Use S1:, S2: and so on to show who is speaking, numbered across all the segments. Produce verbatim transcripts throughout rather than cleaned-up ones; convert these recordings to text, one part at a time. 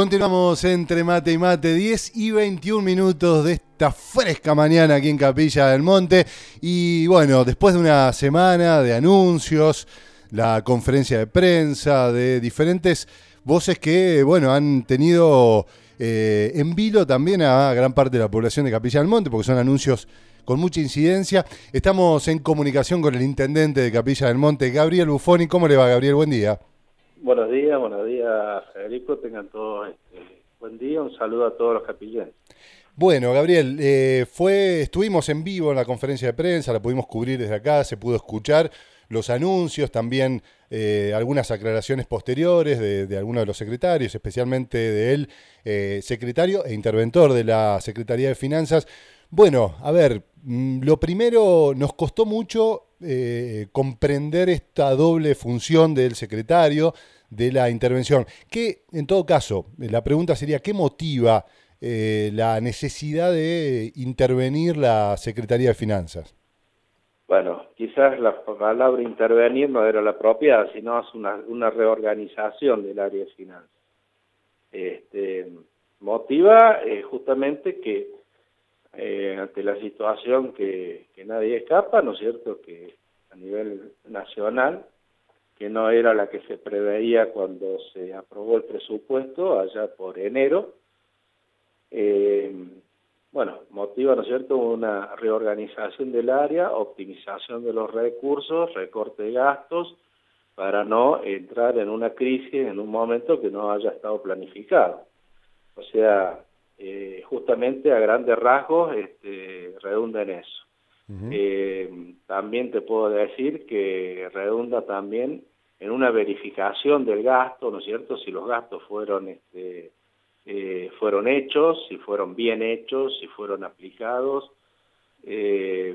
S1: Continuamos entre mate y mate, diez y veintiún minutos de esta fresca mañana aquí en Capilla del Monte. Y bueno, después de una semana de anuncios, la conferencia de prensa, de diferentes voces que, bueno, han tenido eh, en vilo también a gran parte de la población de Capilla del Monte, porque son anuncios con mucha incidencia. Estamos en comunicación con el intendente de Capilla del Monte, Gabriel Buffoni. ¿Cómo le va, Gabriel? Buen día.
S2: Buenos días, buenos días, Federico. Tengan todos este, buen día. Un saludo a todos los capillenses.
S1: Bueno, Gabriel, eh, fue, estuvimos en vivo en la conferencia de prensa, la pudimos cubrir desde acá, se pudo escuchar los anuncios, también eh, algunas aclaraciones posteriores de, de algunos de los secretarios, especialmente de él, eh, secretario e interventor de la Secretaría de Finanzas. Bueno, a ver, lo primero, nos costó mucho eh, comprender esta doble función del secretario, de la intervención. ¿Qué, en todo caso, la pregunta sería, ¿qué motiva eh, la necesidad de intervenir la Secretaría de Finanzas?
S2: Bueno, quizás la palabra intervenir no era la apropiada, sino es una, una reorganización del área de finanzas. Este, motiva eh, justamente que Eh, ante la situación que, que nadie escapa, ¿no es cierto?, que a nivel nacional, que no era la que se preveía cuando se aprobó el presupuesto allá por enero, eh, bueno, motiva, ¿no es cierto?, una reorganización del área, optimización de los recursos, recorte de gastos, para no entrar en una crisis en un momento que no haya estado planificado. O sea, Eh, justamente a grandes rasgos este, redunda en eso. Uh-huh. Eh, también te puedo decir que redunda también en una verificación del gasto, ¿no es cierto?, si los gastos fueron, este, eh, fueron hechos, si fueron bien hechos, si fueron aplicados. Eh,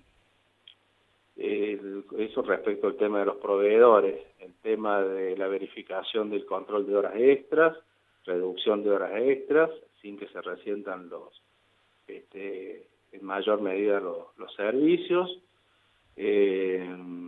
S2: el, eso respecto al tema de los proveedores, el tema de la verificación del control de horas extras, reducción de horas extras, sin que se resientan los, este, en mayor medida los, los servicios. Eh,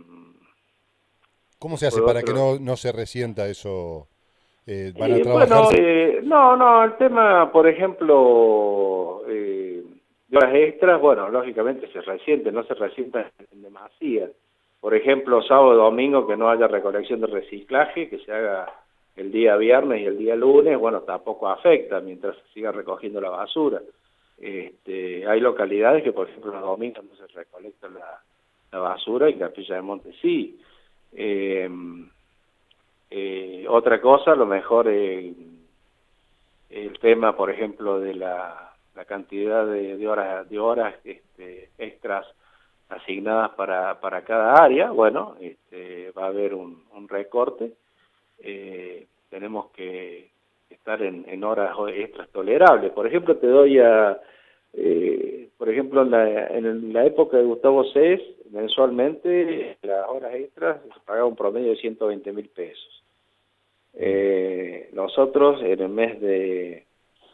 S1: ¿Cómo se hace para otro... que no, no se resienta eso? Eh, ¿Van a
S2: eh,
S1: trabajar?
S2: Bueno, eh, no, no, el tema, por ejemplo, eh, de horas extras, bueno, lógicamente se resiente, no se resienta en demasía. Por ejemplo, sábado y domingo que no haya recolección de reciclaje, que se haga el día viernes y el día lunes, bueno, tampoco afecta mientras se siga recogiendo la basura. Este, hay localidades que, por ejemplo, los domingos no se recolecta la, la basura y Capilla del Monte sí. Eh, eh, otra cosa, a lo mejor el, el tema, por ejemplo, de la, la cantidad de, de horas, de horas este, extras asignadas para, para cada área, bueno, este, va a haber un, un recorte. Eh, tenemos que estar en, en horas extras tolerables. Por ejemplo, te doy a, eh, por ejemplo, en la, en la época de Gustavo Cés, mensualmente las horas extras se pagaba un promedio de ciento veinte mil pesos. Eh, nosotros en el mes de,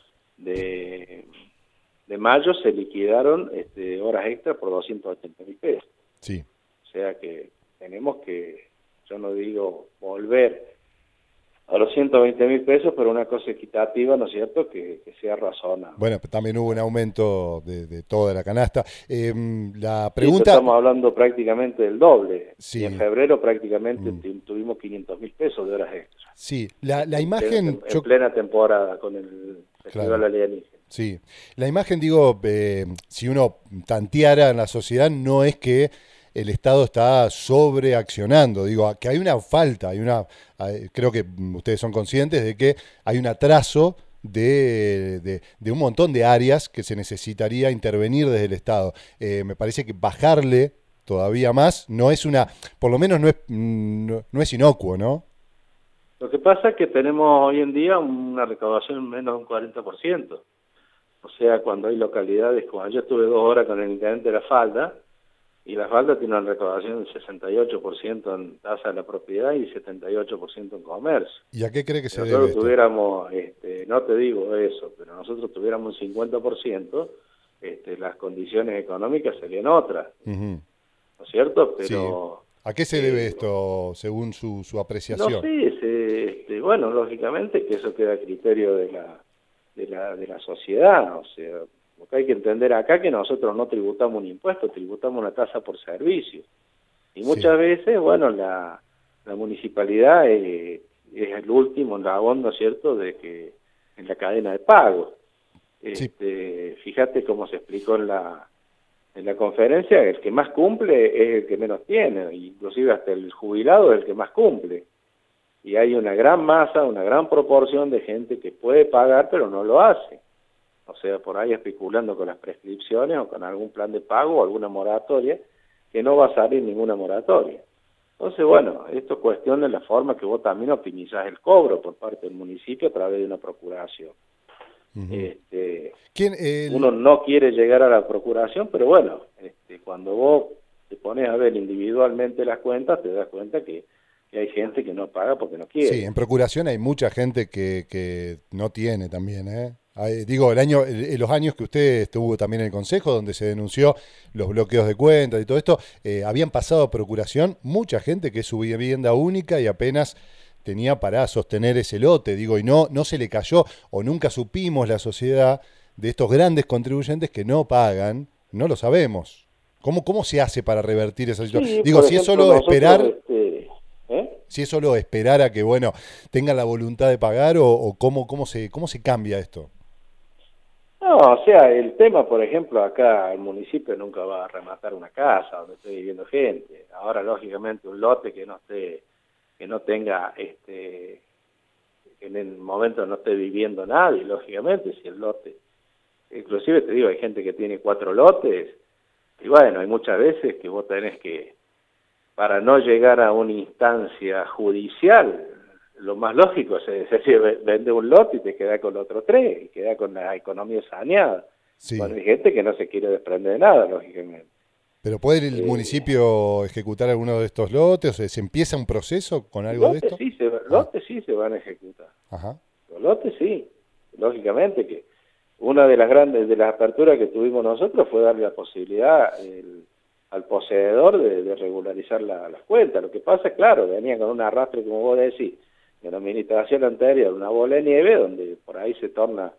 S2: de, de mayo se liquidaron este, horas extras por doscientos ochenta mil pesos.
S1: Sí.
S2: O sea que tenemos que, yo no digo volver a los ciento veinte mil pesos, pero una cosa equitativa, ¿no es cierto?, que, que sea razonable.
S1: Bueno, también hubo un aumento de, de toda la canasta. Eh, la
S2: pregunta... Sí, estamos hablando prácticamente del doble.
S1: Sí.
S2: Y en febrero prácticamente mm. tuvimos quinientos mil pesos de horas extras.
S1: Sí, la, la imagen...
S2: En, en yo... plena temporada con el Festival claro. Alienígena.
S1: Sí, la imagen, digo, eh, si uno tanteara en la sociedad, no es que el Estado está sobreaccionando, digo, que hay una falta, hay una, creo que ustedes son conscientes de que hay un atraso de, de, de un montón de áreas que se necesitaría intervenir desde el Estado. Eh, me parece que bajarle todavía más no es una, por lo menos no es, no, no es inocuo, ¿no?
S2: Lo que pasa es que tenemos hoy en día una recaudación menos de un cuarenta por ciento. O sea, cuando hay localidades, como yo estuve dos horas con el intendente de La Falda, y La Falda tiene una recaudación del sesenta y ocho por ciento en tasa de la propiedad y setenta y ocho por ciento en comercio.
S1: ¿Y a qué cree que se
S2: nosotros
S1: debe
S2: tuviéramos, este, no te digo eso, pero nosotros tuviéramos un cincuenta por ciento, este, las condiciones económicas serían otras, uh-huh. ¿no es cierto? Pero
S1: ¿A qué se debe esto, según su, su apreciación?
S2: No sé, se, este, bueno, lógicamente que eso queda a criterio de la, de la, de la sociedad, o sea, lo que hay que entender acá que nosotros no tributamos un impuesto, tributamos una tasa por servicio. Y muchas sí. veces, bueno, la, la municipalidad es, es el último eslabón, ¿no es cierto?, de que en la cadena de pago. Este, sí. Fíjate cómo se explicó en la en la conferencia, el que más cumple es el que menos tiene, inclusive hasta el jubilado es el que más cumple. Y hay una gran masa, una gran proporción de gente que puede pagar pero no lo hace. O sea, por ahí especulando con las prescripciones o con algún plan de pago o alguna moratoria, que no va a salir ninguna moratoria. Entonces, bueno, esto cuestiona la forma que vos también optimizás el cobro por parte del municipio a través de una procuración. Uh-huh. este,
S1: ¿Quién, el...
S2: Uno no quiere llegar a la procuración, pero bueno, este, cuando vos te pones a ver individualmente las cuentas, te das cuenta que, que hay gente que no paga porque no quiere.
S1: Sí, en procuración hay mucha gente que, que no tiene también, ¿eh? Hay, digo, el año, el, los años que usted estuvo también en el Consejo, donde se denunció los bloqueos de cuentas y todo esto, eh, habían pasado a procuración mucha gente que es su vivienda única y apenas tenía para sostener ese lote, digo, y no, no se le cayó, o nunca supimos la sociedad de estos grandes contribuyentes que no pagan, no lo sabemos. ¿Cómo, cómo se hace para revertir esa situación?
S2: Sí,
S1: digo, si ejemplo, es solo esperar,
S2: este, ¿eh?
S1: si es solo esperar a que, bueno, tengan la voluntad de pagar, o, o cómo, cómo se, cómo se cambia esto.
S2: No, o sea, el tema, por ejemplo, acá el municipio nunca va a rematar una casa donde esté viviendo gente. Ahora, lógicamente, un lote que no esté que no tenga, este, que en el momento no esté viviendo nadie, lógicamente, si el lote, inclusive te digo, hay gente que tiene cuatro lotes, y bueno, hay muchas veces que vos tenés que, para no llegar a una instancia judicial, lo más lógico es, es decir, vende un lote y te queda con los otros tres, y queda con la economía saneada. Sí. Bueno, hay gente que no se quiere desprender de nada, lógicamente.
S1: ¿Pero puede el eh, municipio ejecutar alguno de estos lotes? O sea, ¿se empieza un proceso con algo
S2: lotes
S1: de esto?
S2: Sí, se, lotes ah. sí se van a ejecutar.
S1: Ajá.
S2: Los lotes sí. Lógicamente que una de las grandes, de las aperturas que tuvimos nosotros fue darle la posibilidad el, al poseedor de, de regularizar la, las cuentas. Lo que pasa es, claro, venía con un arrastre, como vos decís, de la administración anterior, una bola de nieve, donde por ahí se torna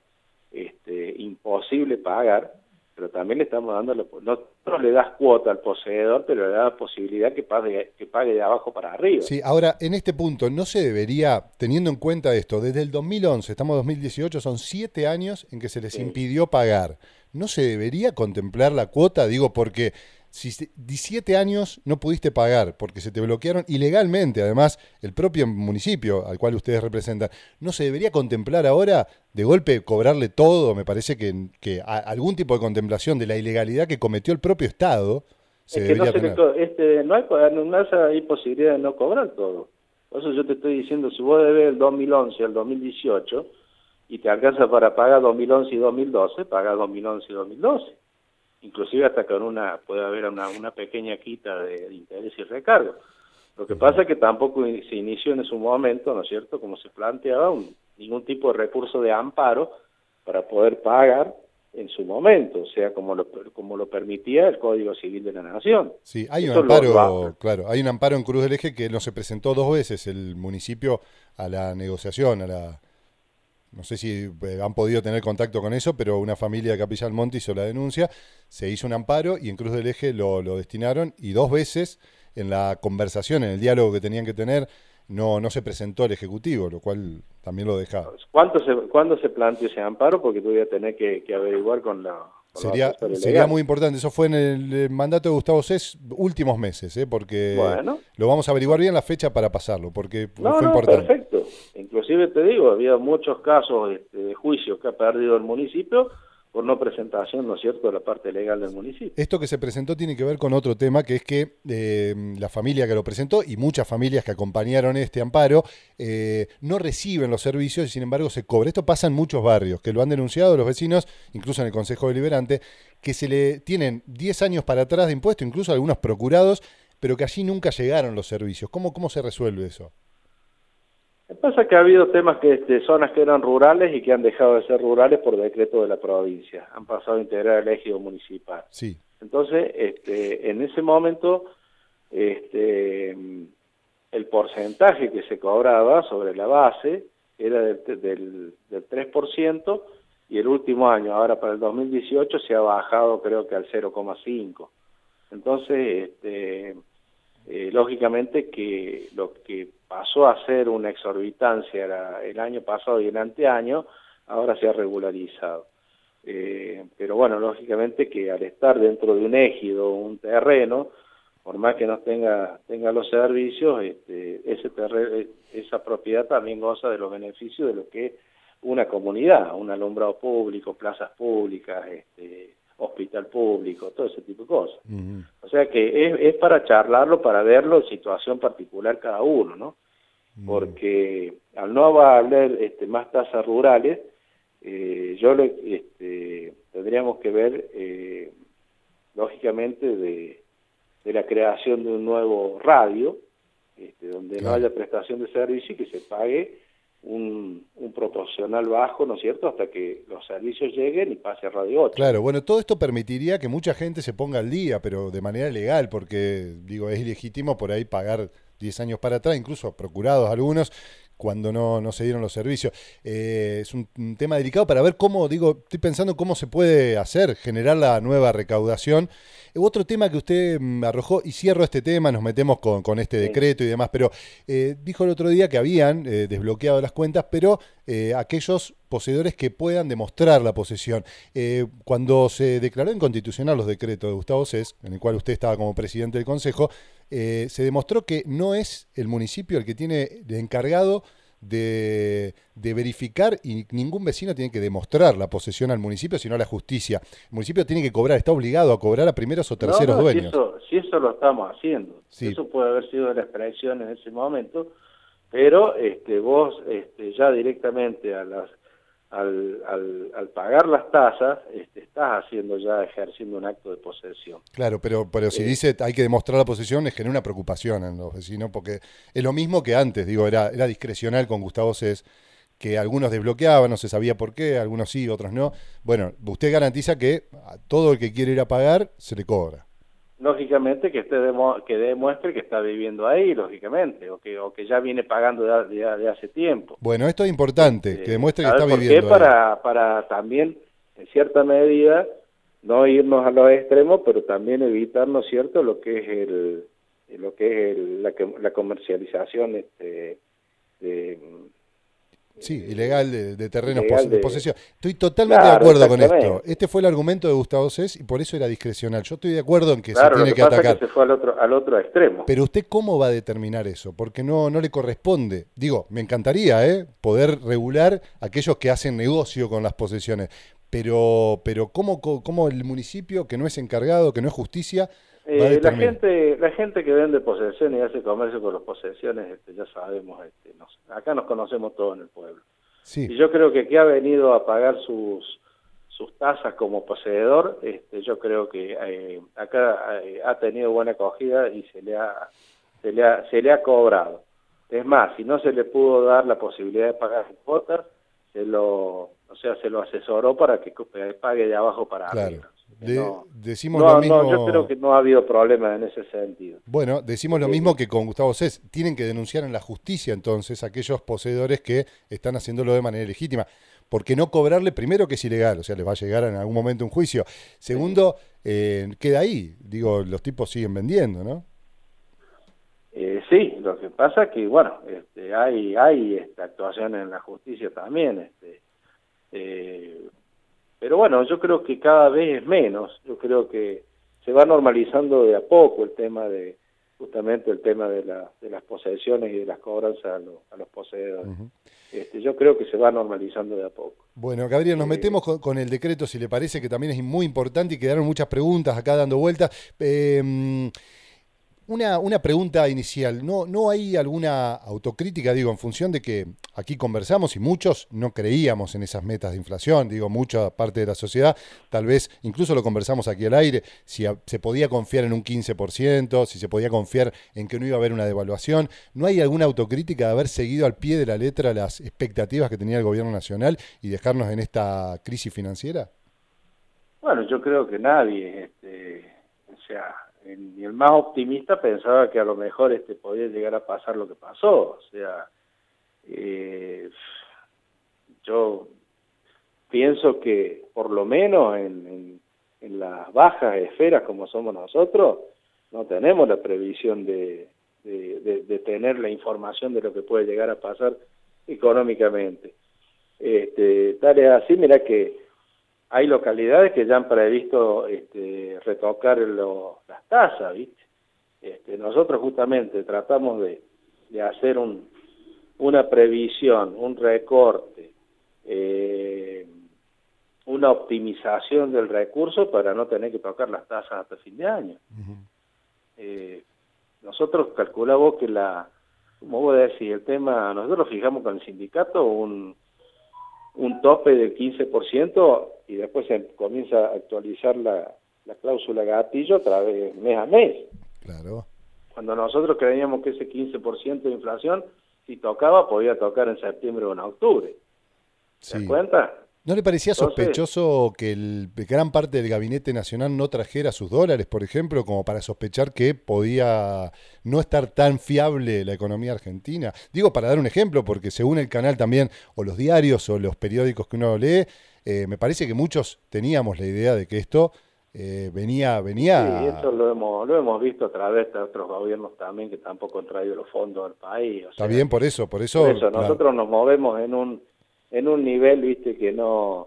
S2: este, imposible pagar. Pero también le estamos dando, la, no, no le das cuota al poseedor, pero le das la posibilidad que pague, que pague de abajo para arriba.
S1: Sí, ahora, en este punto, ¿no se debería, teniendo en cuenta esto, desde el dos mil once, estamos en dos mil dieciocho, son siete años en que se les sí. impidió pagar, ¿no se debería contemplar la cuota? Digo, porque si diecisiete años no pudiste pagar porque se te bloquearon ilegalmente, además, el propio municipio al cual ustedes representan, ¿no se debería contemplar ahora de golpe cobrarle todo? Me parece que, que a, algún tipo de contemplación de la ilegalidad que cometió el propio Estado se
S2: es que
S1: debería
S2: no, se
S1: tener.
S2: Le, este, no, hay, no hay posibilidad de no cobrar todo. Por eso yo te estoy diciendo, si vos debes el dos mil once al dos mil dieciocho y te alcanza para pagar dos mil once y dos mil doce, paga dos mil once y dos mil doce. Inclusive hasta con una, puede haber una, una pequeña quita de, de interés y recargo. Lo que pasa es que tampoco se inició en su momento, ¿no es cierto?, como se planteaba, un, ningún tipo de recurso de amparo para poder pagar en su momento, o sea, como lo, como lo permitía el Código Civil de la Nación.
S1: Sí, hay un Eso amparo, lo, claro, hay un amparo en Cruz del Eje que no se presentó dos veces el municipio a la negociación, a la... No sé si han podido tener contacto con eso, pero una familia de Capilla del Monte hizo la denuncia, se hizo un amparo y en Cruz del Eje lo, lo destinaron, y dos veces en la conversación, en el diálogo que tenían que tener, no, no se presentó el Ejecutivo, lo cual también lo dejaba.
S2: ¿Cuánto se, ¿Cuándo se planteó ese amparo? Porque tú voy a tener que, que averiguar con la... Con
S1: sería
S2: la
S1: sería muy importante, eso fue en el mandato de Gustavo Cés, últimos meses, ¿eh? Porque bueno. Lo vamos a averiguar bien la fecha para pasarlo, porque
S2: no,
S1: fue
S2: no,
S1: importante.
S2: Perfecto. Inclusive te digo, había muchos casos este, de juicios que ha perdido el municipio por no presentación, ¿no es cierto?, de la parte legal del municipio.
S1: Esto que se presentó tiene que ver con otro tema, que es que eh, la familia que lo presentó y muchas familias que acompañaron este amparo eh, no reciben los servicios y sin embargo se cobra. Esto pasa en muchos barrios, que lo han denunciado los vecinos, incluso en el Consejo Deliberante, que se le tienen diez años para atrás de impuesto, incluso algunos procurados, pero que allí nunca llegaron los servicios. ¿Cómo, cómo se resuelve eso?
S2: Lo que pasa es que ha habido temas que este, zonas que eran rurales y que han dejado de ser rurales por decreto de la provincia. Han pasado a integrar el ejido municipal.
S1: Sí.
S2: Entonces, este, en ese momento, este, el porcentaje que se cobraba sobre la base era del, del, del tres por ciento, y el último año, ahora para el dos mil dieciocho, se ha bajado creo que al cero coma cinco. Entonces, este, eh, lógicamente que lo que pasó a ser una exorbitancia era el año pasado y el anteaño, ahora se ha regularizado. Eh, pero bueno, lógicamente que al estar dentro de un ejido, un terreno, por más que no tenga, tenga los servicios, este, ese terreno, esa propiedad también goza de los beneficios de lo que es una comunidad, un alumbrado público, plazas públicas, este, hospital público, todo ese tipo de cosas. Uh-huh. O sea que es, es para charlarlo, para verlo en situación particular cada uno, ¿no? Uh-huh. Porque al no haber este, más tasas rurales, eh, yo le, este, tendríamos que ver, eh, lógicamente, de, de la creación de un nuevo radio, este, donde claro. no haya prestación de servicio y que se pague Un, un proporcional bajo, ¿no es cierto?, hasta que los servicios lleguen y pase a Radio ocho.
S1: Claro, bueno, todo esto permitiría que mucha gente se ponga al día, pero de manera legal, porque, digo, es ilegítimo por ahí pagar diez años para atrás, incluso procurados algunos, cuando no, no se dieron los servicios. Eh, es un, un tema delicado para ver cómo, digo, estoy pensando cómo se puede hacer, generar la nueva recaudación. Eh, otro tema que usted mm, arrojó, y cierro este tema, nos metemos con, con este sí. decreto y demás, pero eh, dijo el otro día que habían eh, desbloqueado las cuentas, pero eh, aquellos poseedores que puedan demostrar la posesión. Eh, cuando se declaró inconstitucional los decretos de Gustavo Cés, en el cual usted estaba como presidente del Consejo, eh, se demostró que no es el municipio el que tiene de encargado de, de verificar, y ningún vecino tiene que demostrar la posesión al municipio, sino a la justicia. El municipio tiene que cobrar, está obligado a cobrar a primeros o terceros
S2: no, no,
S1: dueños.
S2: Si eso, si eso lo estamos haciendo,
S1: sí.
S2: Eso puede haber sido la expresión en ese momento, pero este, vos este, ya directamente a las Al, al, al pagar las tasas, este, estás haciendo ya, ejerciendo un acto de posesión.
S1: Claro, pero, pero si eh, dice hay que demostrar la posesión, les genera una preocupación en los vecinos, porque es lo mismo que antes, digo, era, era discrecional con Gustavo Cés, que algunos desbloqueaban, no se sabía por qué, algunos sí, otros no. Bueno, usted garantiza que a todo el que quiere ir a pagar, se le cobra.
S2: Lógicamente que esté demo, que demuestre que está viviendo ahí, lógicamente, o que o que ya viene pagando de, de, de hace tiempo.
S1: Bueno, esto es importante, eh, que demuestre que está
S2: por
S1: viviendo
S2: qué? Para, para también, en cierta medida, no irnos a los extremos, pero también evitar, ¿no es cierto?, lo que es el lo que es el, la, la comercialización este, de...
S1: Sí, ilegal de, de terrenos
S2: ilegal
S1: de, de posesión. Estoy totalmente
S2: claro,
S1: de acuerdo con esto. Este fue el argumento de Gustavo Cés y por eso era discrecional. Yo estoy de acuerdo en que
S2: claro,
S1: se tiene
S2: lo que,
S1: que
S2: pasa
S1: atacar.
S2: Es que se fue al otro, al otro extremo.
S1: Pero usted, ¿cómo va a determinar eso? Porque no, no le corresponde. Digo, me encantaría ¿eh? poder regular a aquellos que hacen negocio con las posesiones. Pero, pero ¿cómo, cómo el municipio, que no es encargado, que no es justicia, va a
S2: Eh, la
S1: determinar?
S2: gente la gente que vende posesiones y hace comercio con las posesiones, este, ya sabemos, este, nos, acá nos conocemos todos en el pueblo.
S1: Sí.
S2: Y yo creo que que ha venido a pagar sus sus tasas como poseedor, este, yo creo que eh, acá eh, ha tenido buena acogida y se le ha se le ha se le ha cobrado. Es más, si no se le pudo dar la posibilidad de pagar su cuota, se lo o sea se lo asesoró para que pague de abajo para
S1: claro.
S2: arriba.
S1: De,
S2: no,
S1: decimos
S2: no,
S1: lo mismo.
S2: no, yo creo que no ha habido problema en ese sentido.
S1: Bueno, decimos lo mismo que con Gustavo Cés. Tienen que denunciar en la justicia entonces a aquellos poseedores que están haciéndolo de manera legítima. Porque no cobrarle, primero que es ilegal, o sea, les va a llegar en algún momento un juicio. Segundo, eh, queda ahí. Digo, los tipos siguen vendiendo, ¿no?
S2: Eh, sí, lo que pasa es que, bueno, este, hay hay esta actuación en la justicia también, este, eh, pero bueno, yo creo que cada vez es menos. Yo creo que se va normalizando de a poco el tema de, justamente el tema de, la, de las posesiones y de las cobranzas a, lo, a los poseedores. Uh-huh. Este, yo creo que se va normalizando de a poco.
S1: Bueno, Gabriel, nos eh, metemos con, con el decreto, si le parece, que también es muy importante y quedaron muchas preguntas acá dando vueltas. Eh, Una, una pregunta inicial, ¿No, ¿no hay alguna autocrítica, digo, en función de que aquí conversamos y muchos no creíamos en esas metas de inflación, digo, mucha parte de la sociedad, tal vez, incluso lo conversamos aquí al aire, si a, se podía confiar en un quince por ciento, si se podía confiar en que no iba a haber una devaluación? ¿No hay alguna autocrítica de haber seguido al pie de la letra las expectativas que tenía el gobierno nacional y dejarnos en esta crisis financiera?
S2: Bueno, yo creo que nadie, este, o sea... ni el más optimista pensaba que a lo mejor este podía llegar a pasar lo que pasó. O sea, eh, yo pienso que por lo menos en, en, en las bajas esferas como somos nosotros, no tenemos la previsión de, de, de, de tener la información de lo que puede llegar a pasar económicamente. Este, tal es así, mira que hay localidades que ya han previsto este, retocar lo, las tasas, ¿viste? Este, nosotros justamente tratamos de, de hacer un, una previsión, un recorte, eh, una optimización del recurso para no tener que tocar las tasas hasta fin de año. Uh-huh. eh, nosotros calculamos que la, como vos decís, el tema, nosotros fijamos con el sindicato un, un tope del quince por ciento y después se comienza a actualizar la, la cláusula gatillo a través mes a mes.
S1: Claro.
S2: Cuando nosotros creíamos que ese quince por ciento de inflación, si tocaba, podía tocar en septiembre o en octubre. ¿Te das cuenta?
S1: ¿No le parecía Entonces, sospechoso que el, gran parte del gabinete nacional no trajera sus dólares, por ejemplo, como para sospechar que podía no estar tan fiable la economía argentina? Digo, para dar un ejemplo, porque según el canal también, o los diarios o los periódicos que uno lee, eh, me parece que muchos teníamos la idea de que esto eh, venía... venía
S2: Sí, eso lo hemos, lo hemos visto a través de otros gobiernos también que tampoco han traído los fondos al país. O
S1: Está
S2: sea,
S1: bien, por eso, por eso...
S2: Por eso,
S1: claro.
S2: Nosotros nos movemos en un en un nivel, viste, que no...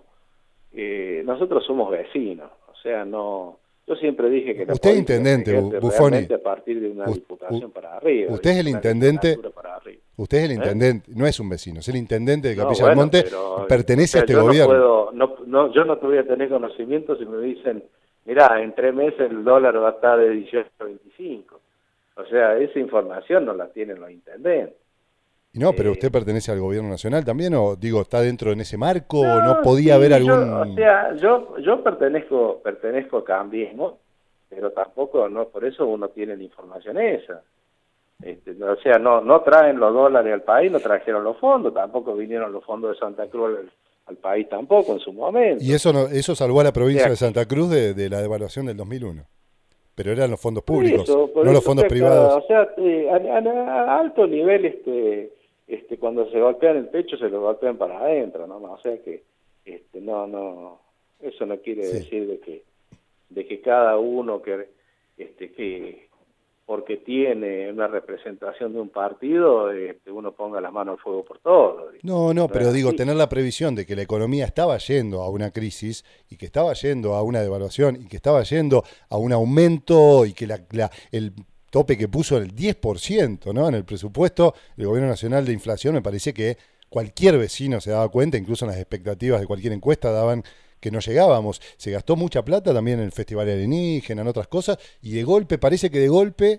S2: Eh, nosotros somos vecinos, o sea, no... Yo siempre dije que la
S1: usted es intendente, Buffoni,
S2: a partir de una diputación para arriba.
S1: Usted es el intendente, usted es el intendente,
S2: ¿Eh?
S1: no es un vecino, es el intendente de Capilla
S2: no, bueno,
S1: del Monte,
S2: pero,
S1: pertenece
S2: o sea,
S1: a este
S2: yo
S1: gobierno.
S2: No puedo, no, no, yo no te voy a tener conocimiento si me dicen, mirá, en tres meses el dólar va a estar de dieciocho a veinticinco. O sea, esa información no la tienen los intendentes.
S1: Y no, pero usted pertenece al gobierno nacional también, o digo, ¿está dentro en ese marco o no, no podía sí, haber algún...?
S2: Yo, o sea, yo yo pertenezco pertenezco a Cambiemos, pero tampoco, no por eso uno tiene la información esa. Este, o sea, no no traen los dólares al país, no trajeron los fondos, tampoco vinieron los fondos de Santa Cruz al, al país tampoco en su momento.
S1: Y eso no, eso salvó a la provincia o sea, de Santa Cruz de, de la devaluación del dos mil uno. Pero eran los fondos públicos, eso, no los fondos privados.
S2: O sea, eh, a, a, a alto nivel, este... Este, cuando se golpean el pecho se lo golpean para adentro, ¿no? O sea que este, no, no, eso no quiere sí. decir de que, de que cada uno que, este, que porque tiene una representación de un partido, este, uno ponga la mano al fuego por todo.
S1: No, no, pero digo, tener la previsión de que la economía estaba yendo a una crisis y que estaba yendo a una devaluación y que estaba yendo a un aumento y que la, la el tope que puso el diez por ciento, ¿no? En el presupuesto del Gobierno Nacional de inflación, me parece que cualquier vecino se daba cuenta, incluso en las expectativas de cualquier encuesta daban que no llegábamos. Se gastó mucha plata también en el Festival Alienígena, en otras cosas, y de golpe, parece que de golpe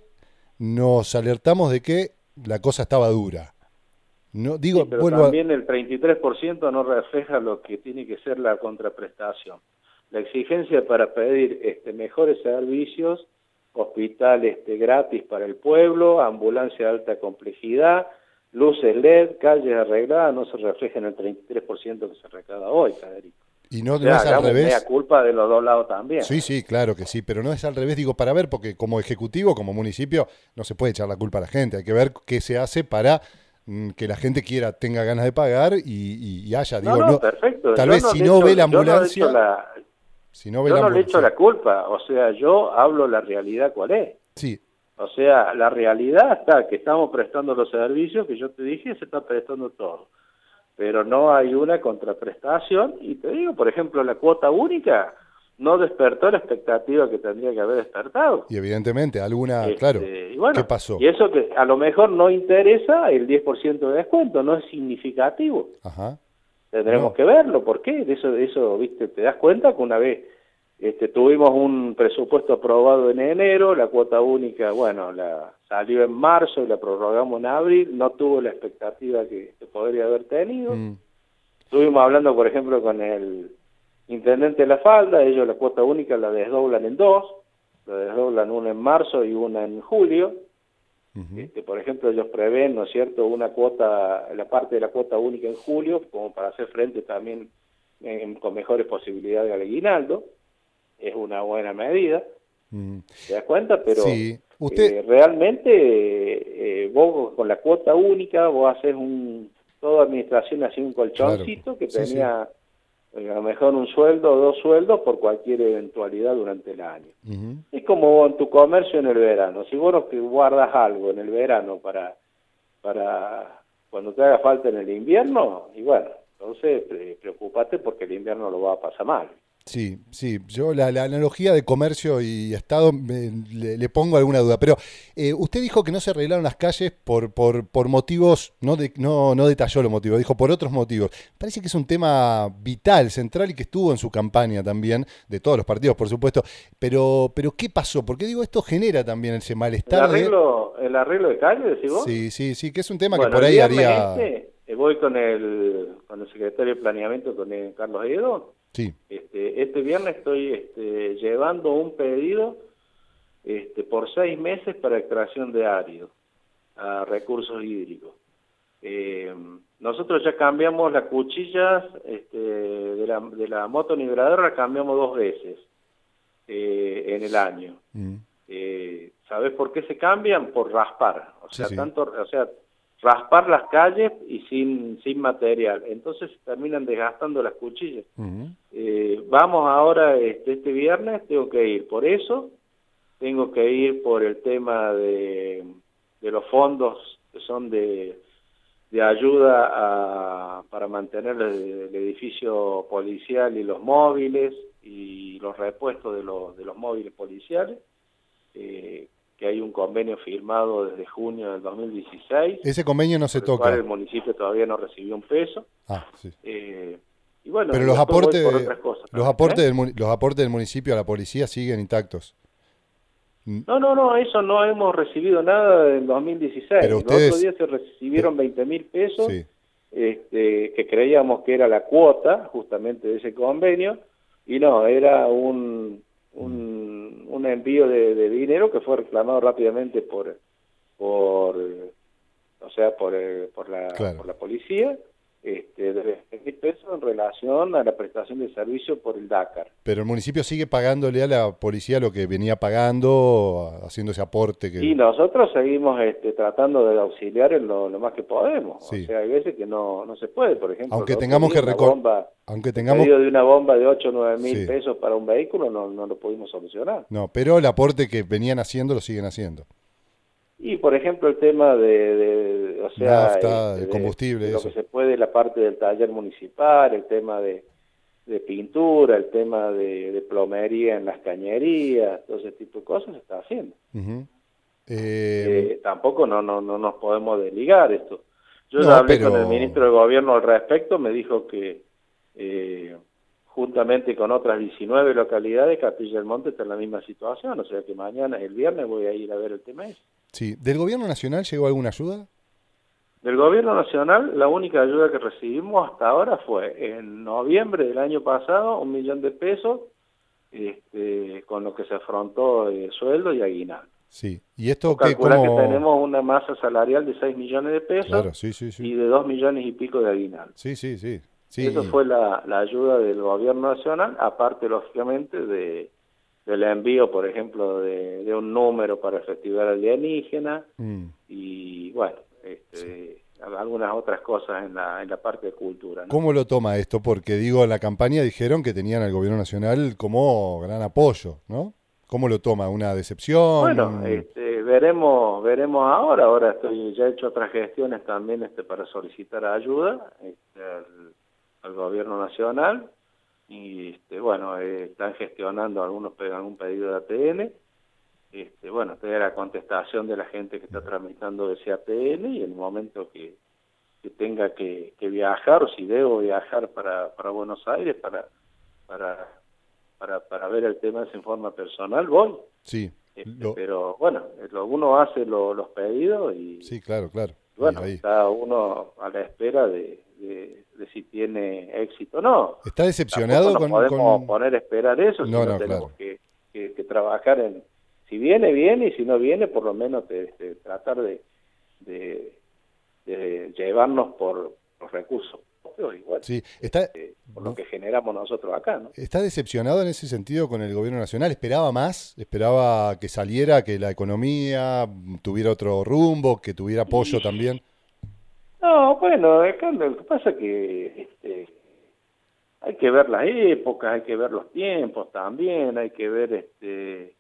S1: nos alertamos de que la cosa estaba dura. No, digo,
S2: sí, pero también a... el treinta y tres por ciento no refleja lo que tiene que ser la contraprestación. La exigencia para pedir este, mejores servicios, hospital este, gratis para el pueblo, ambulancia de alta complejidad, luces L E D, calles arregladas, no se refleja en el treinta y tres por ciento que se recauda hoy, Federico.
S1: Y no,
S2: o sea,
S1: no es al revés.
S2: Mea culpa de los dos lados también.
S1: Sí, sí, claro que sí, pero no es al revés, digo, para ver, porque como ejecutivo, como municipio, no se puede echar la culpa a la gente, hay que ver qué se hace para mm, que la gente quiera, tenga ganas de pagar y, y, y haya, digo,
S2: no, no,
S1: no
S2: perfecto.
S1: Tal
S2: yo
S1: vez
S2: no
S1: si no
S2: hecho,
S1: ve la ambulancia...
S2: Yo no, la,
S1: si no, ve
S2: yo
S1: la
S2: no le echo la culpa, o sea, yo hablo la realidad cuál es.
S1: Sí.
S2: O sea, la realidad está que estamos prestando los servicios que yo te dije, se está prestando todo. Pero no hay una contraprestación, y te digo, por ejemplo, la cuota única no despertó la expectativa que tendría que haber despertado.
S1: Y evidentemente, alguna,
S2: este,
S1: claro,
S2: y bueno,
S1: ¿qué pasó?
S2: Y eso que a lo mejor no interesa el diez por ciento de descuento, no es significativo.
S1: Ajá.
S2: Tendremos
S1: no.
S2: que verlo, ¿por qué? De eso, de eso, viste, te das cuenta que una vez este, tuvimos un presupuesto aprobado en enero, la cuota única, bueno, la salió en marzo y la prorrogamos en abril, no tuvo la expectativa que, que podría haber tenido. Mm. Estuvimos hablando, por ejemplo, con el intendente de La Falda, ellos la cuota única la desdoblan en dos, la desdoblan una en marzo y una en julio. Uh-huh. Este, por ejemplo, ellos prevén, ¿no es cierto?, una cuota, la parte de la cuota única en julio, como para hacer frente también en, con mejores posibilidades al aguinaldo. Es una buena medida.
S1: Mm.
S2: ¿Te das cuenta? Pero
S1: Sí. Usted...
S2: eh, realmente eh, vos con la cuota única, vos haces un, toda administración hacía un colchoncito
S1: Claro.
S2: que
S1: Sí,
S2: tenía eh, a lo mejor un sueldo o dos sueldos por cualquier eventualidad durante el año.
S1: uh-huh.
S2: Es como en tu comercio en el verano. Si vos no que guardas algo en el verano para, para cuando te haga falta en el invierno, y bueno, entonces pre preocupate porque el invierno lo va a pasar mal.
S1: Sí, sí, yo la, la analogía de comercio y Estado me, le, le pongo alguna duda, pero eh, usted dijo que no se arreglaron las calles por, por, por motivos, no, de, no, no detalló los motivos, dijo por otros motivos. Parece que es un tema vital, central y que estuvo en su campaña también, de todos los partidos por supuesto, pero, pero ¿qué pasó? Porque digo, esto genera también ese malestar.
S2: ¿El arreglo, de... el arreglo de calle, decís vos?
S1: Sí, sí, sí, que es un tema
S2: bueno,
S1: que por ahí
S2: el
S1: haría...
S2: Este, eh, voy con el, con el secretario de Planeamiento, con el Carlos Edo.
S1: Sí.
S2: Este, este viernes estoy este, llevando un pedido este, por seis meses para extracción de árido a recursos hídricos. Eh, nosotros ya cambiamos las cuchillas este, de, la, de la moto niveladora, la cambiamos dos veces eh, en el año. Mm. Eh, ¿Sabés por qué se cambian? Por raspar. O sea, sí, sí. tanto, o sea, raspar las calles y sin, sin material. Entonces se terminan desgastando las cuchillas. Uh-huh. eh, vamos ahora, este, este viernes, tengo que ir por eso, tengo que ir por el tema de, de los fondos que son de, de ayuda a, para mantener el, el edificio policial y los móviles y los repuestos de los, de los móviles policiales. Eh, que hay un convenio firmado desde junio del dos mil dieciséis.
S1: Ese convenio no se toca.
S2: El municipio todavía no recibió un peso.
S1: Ah, sí.
S2: Eh, y bueno,
S1: pero los aportes,
S2: por otras cosas,
S1: los, aportes ¿eh? del, los aportes del municipio a la policía siguen intactos.
S2: No, no, no, eso no hemos recibido nada en dos mil dieciséis.
S1: Pero ustedes...
S2: El otro día se recibieron veinte mil pesos, sí. este, que creíamos que era la cuota justamente de ese convenio, y no, era un... un, un envío de, de dinero que fue reclamado rápidamente por por o sea por por la claro. por la policía, este, de veinte mil pesos en relación a la prestación de servicio por el Dakar.
S1: Pero el municipio sigue pagándole a la policía lo que venía pagando, haciendo ese aporte que...
S2: Y nosotros seguimos este, tratando de auxiliar en lo, lo más que podemos.
S1: Sí.
S2: O sea, hay veces que no, no se puede, por ejemplo.
S1: Aunque tengamos que recordar... Aunque tengamos...
S2: El pedido de una bomba de ocho o nueve mil sí. pesos para un vehículo no, no lo pudimos solucionar.
S1: No, pero el aporte que venían haciendo lo siguen haciendo.
S2: Y, por ejemplo, el tema de, de o sea,
S1: nafta,
S2: este,
S1: de combustible,
S2: de, de
S1: eso.
S2: lo que se puede, la parte del taller municipal, el tema de, de pintura, el tema de, de plomería en las cañerías, todo ese tipo de cosas se está haciendo. Uh-huh. eh, eh, tampoco no, no, no nos podemos desligar esto. Yo no, ya hablé pero... con el ministro de Gobierno al respecto, me dijo que eh, juntamente con otras diecinueve localidades, Capilla del Monte está en la misma situación, o sea que mañana, el viernes, voy a ir a ver el tema ese.
S1: Sí. ¿Del Gobierno Nacional llegó alguna ayuda?
S2: Del Gobierno Nacional, la única ayuda que recibimos hasta ahora fue en noviembre del año pasado, un millón de pesos, este, con lo que se afrontó el sueldo y aguinaldo.
S1: Sí. ¿Y esto
S2: qué?
S1: ¿Cómo?
S2: Que tenemos una masa salarial de seis millones de pesos
S1: claro, sí, sí, sí.
S2: y de dos millones y pico de aguinaldo.
S1: Sí, sí, sí. sí.
S2: Eso fue la, la ayuda del Gobierno Nacional, aparte, lógicamente, de... del envío, por ejemplo, de, de un número para el Festival Alienígena, mm. y bueno, este, sí. algunas otras cosas en la, en la parte de cultura, ¿no?
S1: ¿Cómo lo toma esto? Porque digo, en la campaña dijeron que tenían al Gobierno Nacional como gran apoyo, ¿no? ¿Cómo lo toma? ¿Una decepción?
S2: Bueno, este, veremos veremos ahora, ahora estoy ya he hecho otras gestiones también este, para solicitar ayuda este, al, al Gobierno Nacional. Y este, bueno, eh, están gestionando algunos algún pedido de A T N. Este, bueno, esta es la contestación de la gente que está tramitando ese A T N, y en el momento que, que tenga que, que viajar, o si debo viajar para, para Buenos Aires para, para, para, para ver el tema en forma personal, voy.
S1: Sí.
S2: Este, lo... Pero bueno, lo, uno hace lo, los pedidos y...
S1: Sí, claro, claro.
S2: Bueno, ahí. Está uno a la espera de... De, de si tiene éxito o no.
S1: ¿Está decepcionado
S2: no
S1: con...?
S2: podemos
S1: con...
S2: poner a esperar eso,
S1: no,
S2: sino
S1: no,
S2: tenemos
S1: claro.
S2: que, que, que trabajar en... Si viene, viene, y si no viene, por lo menos te, te, tratar de, de, de llevarnos por los recursos. Igual.
S1: Sí, está,
S2: por lo que generamos nosotros acá, ¿no?
S1: ¿Está decepcionado en ese sentido con el gobierno nacional? ¿Esperaba más? ¿Esperaba que saliera, que la economía tuviera otro rumbo, que tuviera apoyo también?
S2: No, bueno, acá lo que pasa es que este, hay que ver las épocas, hay que ver los tiempos también, hay que ver este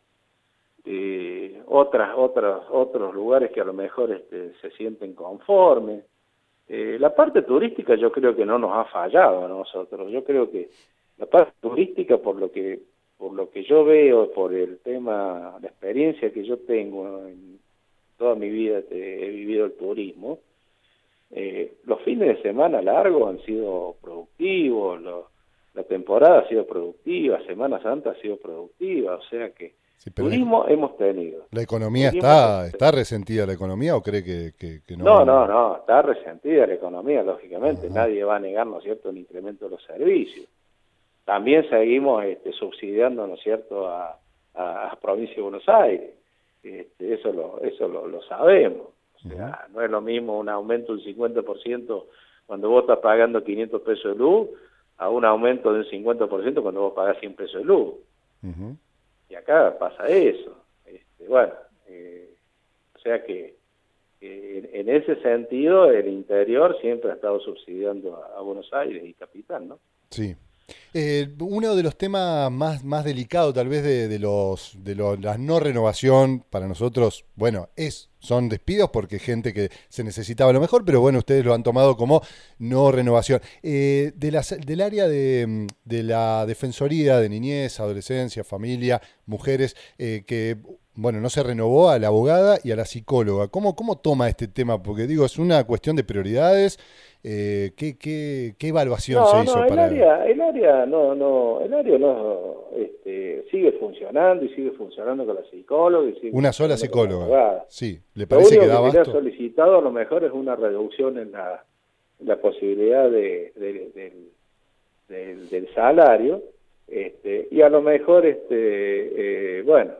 S2: eh, otras otras otros lugares que a lo mejor este, se sienten conformes. Eh, la parte turística yo creo que no nos ha fallado a nosotros. Yo creo que la parte turística, por lo que por lo que yo veo, por el tema, la experiencia que yo tengo en toda mi vida, he vivido el turismo. Eh, los fines de semana largos han sido productivos, lo, la temporada ha sido productiva, Semana Santa ha sido productiva, o sea que sí, turismo la, hemos tenido.
S1: ¿La economía está está resentida la economía o cree que, que, que no?
S2: No, no, no, está resentida la economía, lógicamente, Ajá. Nadie va a negar, ¿no es cierto?, un incremento de los servicios. También seguimos este, subsidiando, ¿no es cierto?, a, a, a provincia de Buenos Aires, este, eso lo eso lo, lo sabemos. O sea, no es lo mismo un aumento del cincuenta por ciento cuando vos estás pagando quinientos pesos de luz a un aumento del cincuenta por ciento cuando vos pagás cien pesos de luz. Uh-huh. Y acá pasa eso. Este, bueno, eh, o sea que, que en, en ese sentido el interior siempre ha estado subsidiando a, a Buenos Aires y Capital, ¿no?
S1: Sí. Eh, uno de los temas más, más delicados tal vez de, de los de lo, la no renovación para nosotros, bueno, es son despidos porque gente que se necesitaba lo mejor, pero bueno, ustedes lo han tomado como no renovación. Eh, de las, del área de, de la Defensoría de Niñez, Adolescencia, Familia, Mujeres, eh, que bueno, no se renovó a la abogada y a la psicóloga. ¿Cómo, cómo toma este tema? Porque digo, es una cuestión de prioridades. Eh, ¿qué, qué, ¿Qué evaluación
S2: no,
S1: se
S2: no,
S1: hizo
S2: el
S1: para...?
S2: área, el área no, no, el área no, este, sigue funcionando y sigue funcionando con la psicóloga. Y sigue
S1: una sola psicóloga, sí. ¿Le parece
S2: lo
S1: que
S2: único
S1: da
S2: que se
S1: abasto?
S2: ha solicitado a lo mejor es una reducción en la, en la posibilidad de, de, de, del, del, del salario, este, y a lo mejor, este, eh, bueno,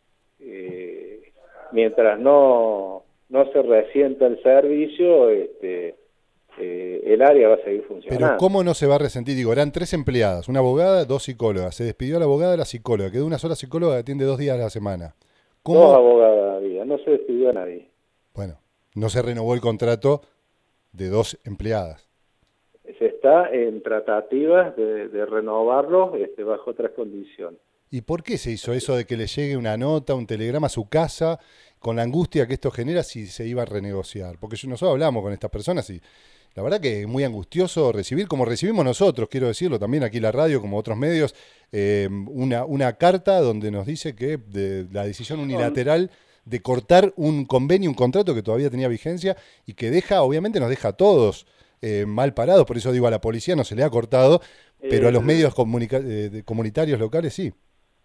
S2: eh, mientras no, no se resienta el servicio, este, eh, el área va a seguir funcionando.
S1: Pero ¿cómo no se va a resentir? Digo, eran tres empleadas, una abogada, dos psicólogas. Se despidió la abogada, la psicóloga. Quedó una sola psicóloga que atiende dos días a la semana. ¿Cómo?
S2: Dos abogadas había, no se despidió a nadie.
S1: Bueno, no se renovó el contrato de dos empleadas.
S2: Se está en tratativas de, de renovarlo este, bajo otras condiciones.
S1: ¿Y por qué se hizo eso de que le llegue una nota, un telegrama a su casa, con la angustia que esto genera si se iba a renegociar? Porque nosotros hablamos con estas personas y la verdad que es muy angustioso recibir, como recibimos nosotros, quiero decirlo, también aquí la radio, como otros medios, eh, una, una carta donde nos dice que de, la decisión unilateral de cortar un convenio, un contrato que todavía tenía vigencia y que deja, obviamente nos deja a todos eh, mal parados, por eso digo, a la policía no se le ha cortado, pero a los medios comunica eh, de, comunitarios locales sí.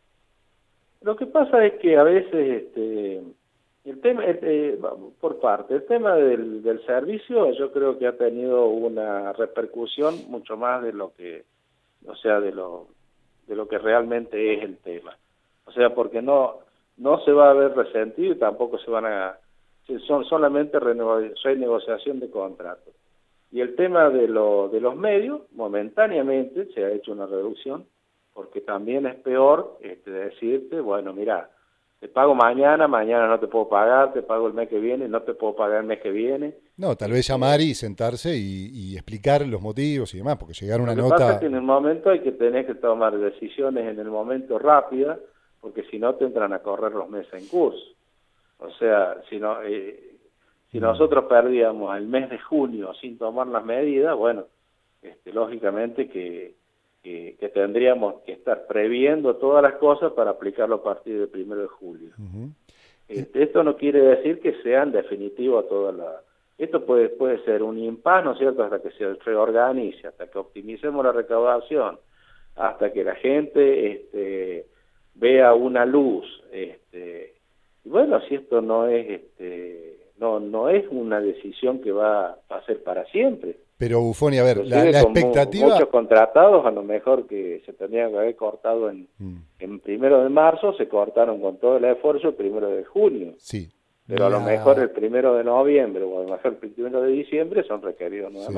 S2: Lo que pasa es que a veces, este, el tema, eh, por parte, el tema del, del servicio yo creo que ha tenido una repercusión mucho más de lo que, o sea, de lo, de lo que realmente es el tema. O sea, porque no, no se va a ver resentido y tampoco se van a, son solamente renegociación de contratos. Y el tema de, lo, de los medios, momentáneamente se ha hecho una reducción, porque también es peor este, decirte, bueno, mira, te pago mañana, mañana no te puedo pagar, te pago el mes que viene, no te puedo pagar el mes que viene.
S1: No, tal vez llamar y sentarse y, y explicar los motivos y demás, porque llegar una
S2: nota...
S1: Lo que
S2: pasa es que en el momento hay que tener que tomar decisiones en el momento rápidas, porque si no te entran a correr los meses en curso. O sea, si no... Eh, Si nosotros perdíamos el mes de junio sin tomar las medidas, bueno, este, lógicamente que, que, que tendríamos que estar previendo todas las cosas para aplicarlo a partir del primero de julio. Uh-huh. Este, esto no quiere decir que sean definitivos todas las... Esto puede, puede ser un impas, ¿no es cierto?, hasta que se reorganice, hasta que optimicemos la recaudación, hasta que la gente este, vea una luz. Este, y bueno, si esto no es... este No, no es una decisión que va a ser para siempre.
S1: Pero Bufoni, a ver, la, la expectativa...
S2: Muchos contratados, a lo mejor que se tendrían que haber cortado en, mm. en primero de marzo, se cortaron con todo el esfuerzo el primero de junio.
S1: Sí.
S2: Pero la... a lo mejor el primero de noviembre o a lo mejor el primero de diciembre son requeridos nuevamente.
S1: Sí.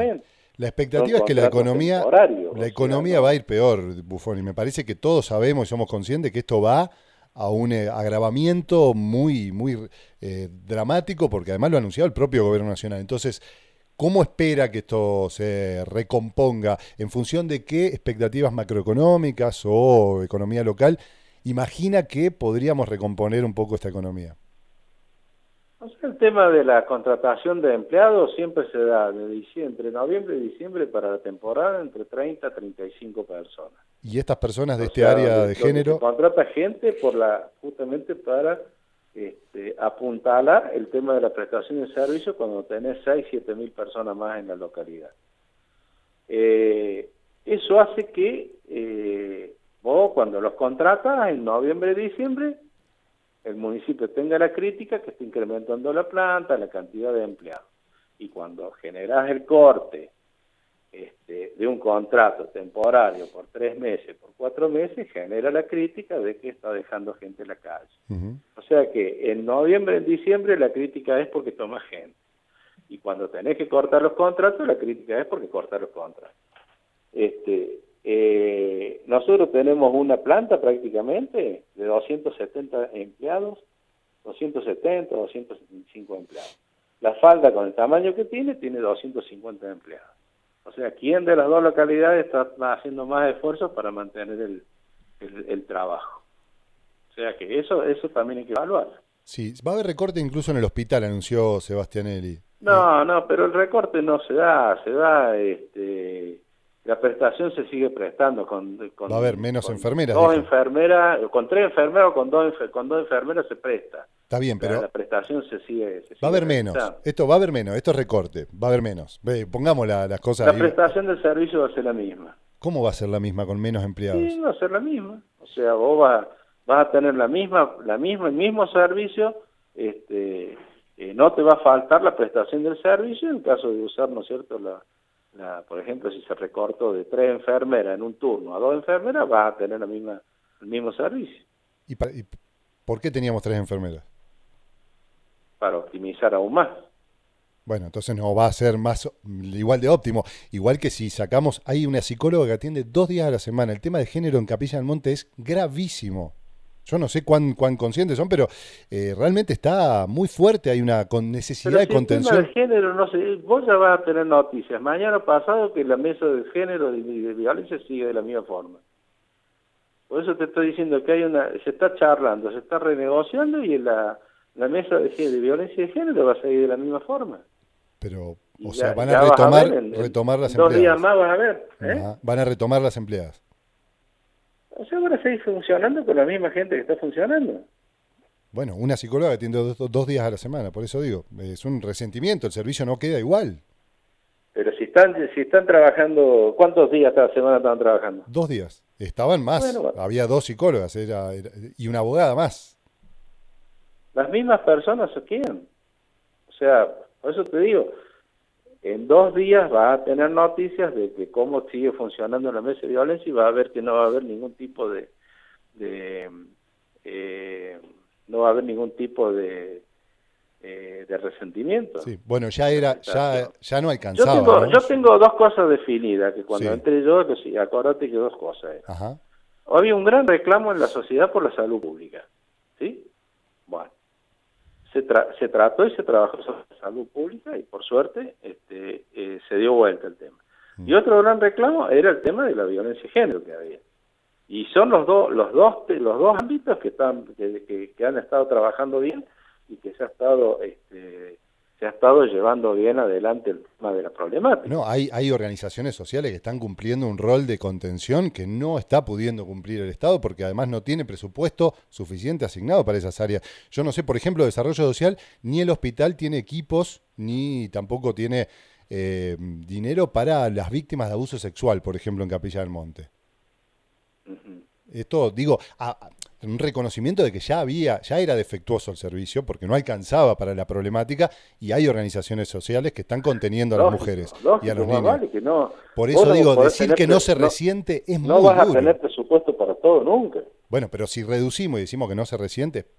S1: La expectativa es que la economía, la economía va a ir peor, Buffon, y me parece que todos sabemos y somos conscientes que esto va a un eh, agravamiento muy, muy eh, dramático, porque además lo ha anunciado el propio gobierno nacional. Entonces, ¿cómo espera que esto se recomponga? ¿En función de qué expectativas macroeconómicas o economía local imagina que podríamos recomponer un poco esta economía?
S2: O sea, el tema de la contratación de empleados siempre se da de diciembre, entre noviembre y diciembre para la temporada entre treinta a treinta y cinco personas.
S1: ¿Y estas personas de
S2: o
S1: este
S2: sea,
S1: área de,
S2: de
S1: género?
S2: Se contrata gente por la justamente para este, apuntalar el tema de la prestación de servicio cuando tenés seis, siete mil personas más en la localidad. Eh, eso hace que eh, vos cuando los contratas en noviembre, diciembre, el municipio tenga la crítica que está incrementando la planta, la cantidad de empleados. Y cuando generás el corte este, de un contrato temporario por tres meses, por cuatro meses, genera la crítica de que está dejando gente en la calle. Uh-huh. O sea que en noviembre, en diciembre, la crítica es porque toma gente. Y cuando tenés que cortar los contratos, la crítica es porque cortar los contratos. Este... Eh, nosotros tenemos una planta prácticamente de doscientos setenta empleados, doscientos setenta, doscientos setenta y cinco empleados. La falda con el tamaño que tiene, tiene doscientos cincuenta empleados. O sea, ¿quién de las dos localidades está haciendo más esfuerzos para mantener el, el, el trabajo? O sea que eso, eso también hay que evaluar.
S1: Sí, va a haber recorte incluso en el hospital, anunció Sebastianelli.
S2: No, no, pero el recorte no se da, se da... este la prestación se sigue prestando con, con
S1: va a haber menos
S2: con
S1: enfermeras.
S2: Dos
S1: dijo.
S2: enfermeras, con tres enfermeras o con dos con dos enfermeras se presta.
S1: Está bien, pero
S2: la, la prestación se sigue, se sigue
S1: va a haber menos. Esto va a haber menos, esto es recorte, va a haber menos. Ve, pongamos la, las cosas
S2: La
S1: ahí.
S2: prestación del servicio va a ser la misma.
S1: ¿Cómo va a ser la misma con menos empleados?
S2: Sí, va a ser la misma. O sea, vos vas, vas a tener la misma, la misma, el mismo servicio, este, eh, no te va a faltar la prestación del servicio en caso de usar, ¿no es cierto?, la La, por ejemplo, si se recortó de tres enfermeras en un turno a dos enfermeras, vas a tener la misma, el mismo servicio.
S1: ¿Y, para, ¿Y por qué teníamos tres enfermeras?
S2: Para optimizar aún más.
S1: Bueno, entonces no va a ser más igual de óptimo. Igual que si sacamos, hay una psicóloga que atiende dos días a la semana. El tema de género en Capilla del Monte es gravísimo. Yo no sé cuán, cuán conscientes son, pero eh, realmente está muy fuerte, hay una con necesidad
S2: pero
S1: de
S2: si
S1: contención.
S2: El tema del género, no sé, vos ya vas a tener noticias. Mañana pasado que la mesa de género y de, de violencia sigue de la misma forma. Por eso te estoy diciendo que hay una, se está charlando, se está renegociando y la, la mesa de, de violencia de género va a seguir de la misma forma.
S1: Pero,
S2: y
S1: o sea,
S2: ya,
S1: van a retomar, a en,
S2: en
S1: retomar las
S2: dos
S1: empleadas. Dos
S2: días más vas a ver. ¿eh?
S1: Van a retomar las empleadas.
S2: O sea, van a seguir funcionando con la misma gente que está funcionando.
S1: Bueno, una psicóloga atiende dos, dos días a la semana, por eso digo, es un resentimiento, el servicio no queda igual.
S2: Pero si están si están trabajando, ¿cuántos días esta semana estaban trabajando?
S1: Dos días, estaban más, bueno, bueno. Había dos psicólogas era, era, y una abogada más.
S2: Las mismas personas se quedan. O sea, por eso te digo, en dos días vas a tener noticias de que cómo sigue funcionando la mesa de violencia y va a ver que no va a haber ningún tipo de, de eh, no va a haber ningún tipo de eh, de resentimiento.
S1: Sí, bueno, ya era, ya, ya no alcanzaba.
S2: Yo tengo,
S1: ¿no?
S2: yo tengo dos cosas definidas que cuando
S1: sí.
S2: entré yo, que sí, acordate que dos cosas eran.
S1: Ajá.
S2: Había un gran reclamo en la sociedad por la salud pública, ¿sí? Bueno. Se, tra se trató y se trabajó sobre la salud pública y por suerte este, eh, se dio vuelta el tema. Mm. Y otro gran reclamo era el tema de la violencia de género que había. Y son los dos los dos los dos ámbitos que están que, que, que han estado trabajando bien y que se ha estado este, se ha estado llevando bien adelante el tema de la problemática.
S1: No, hay hay organizaciones sociales que están cumpliendo un rol de contención que no está pudiendo cumplir el Estado porque además no tiene presupuesto suficiente asignado para esas áreas. Yo no sé, por ejemplo, desarrollo social, ni el hospital tiene equipos, ni tampoco tiene eh, dinero para las víctimas de abuso sexual, por ejemplo, en Capilla del Monte. Uh-huh. Esto, digo, a, a, un reconocimiento de que ya había, ya era defectuoso el servicio porque no alcanzaba para la problemática y hay organizaciones sociales que están conteniendo a las
S2: lógico,
S1: mujeres
S2: lógico,
S1: y a los niños.
S2: Vale que no,
S1: Por eso
S2: no
S1: digo, decir que no se
S2: no,
S1: resiente es
S2: no
S1: muy
S2: vas
S1: duro.
S2: a tener presupuesto para todo nunca.
S1: Bueno, pero si reducimos y decimos que no se resiente,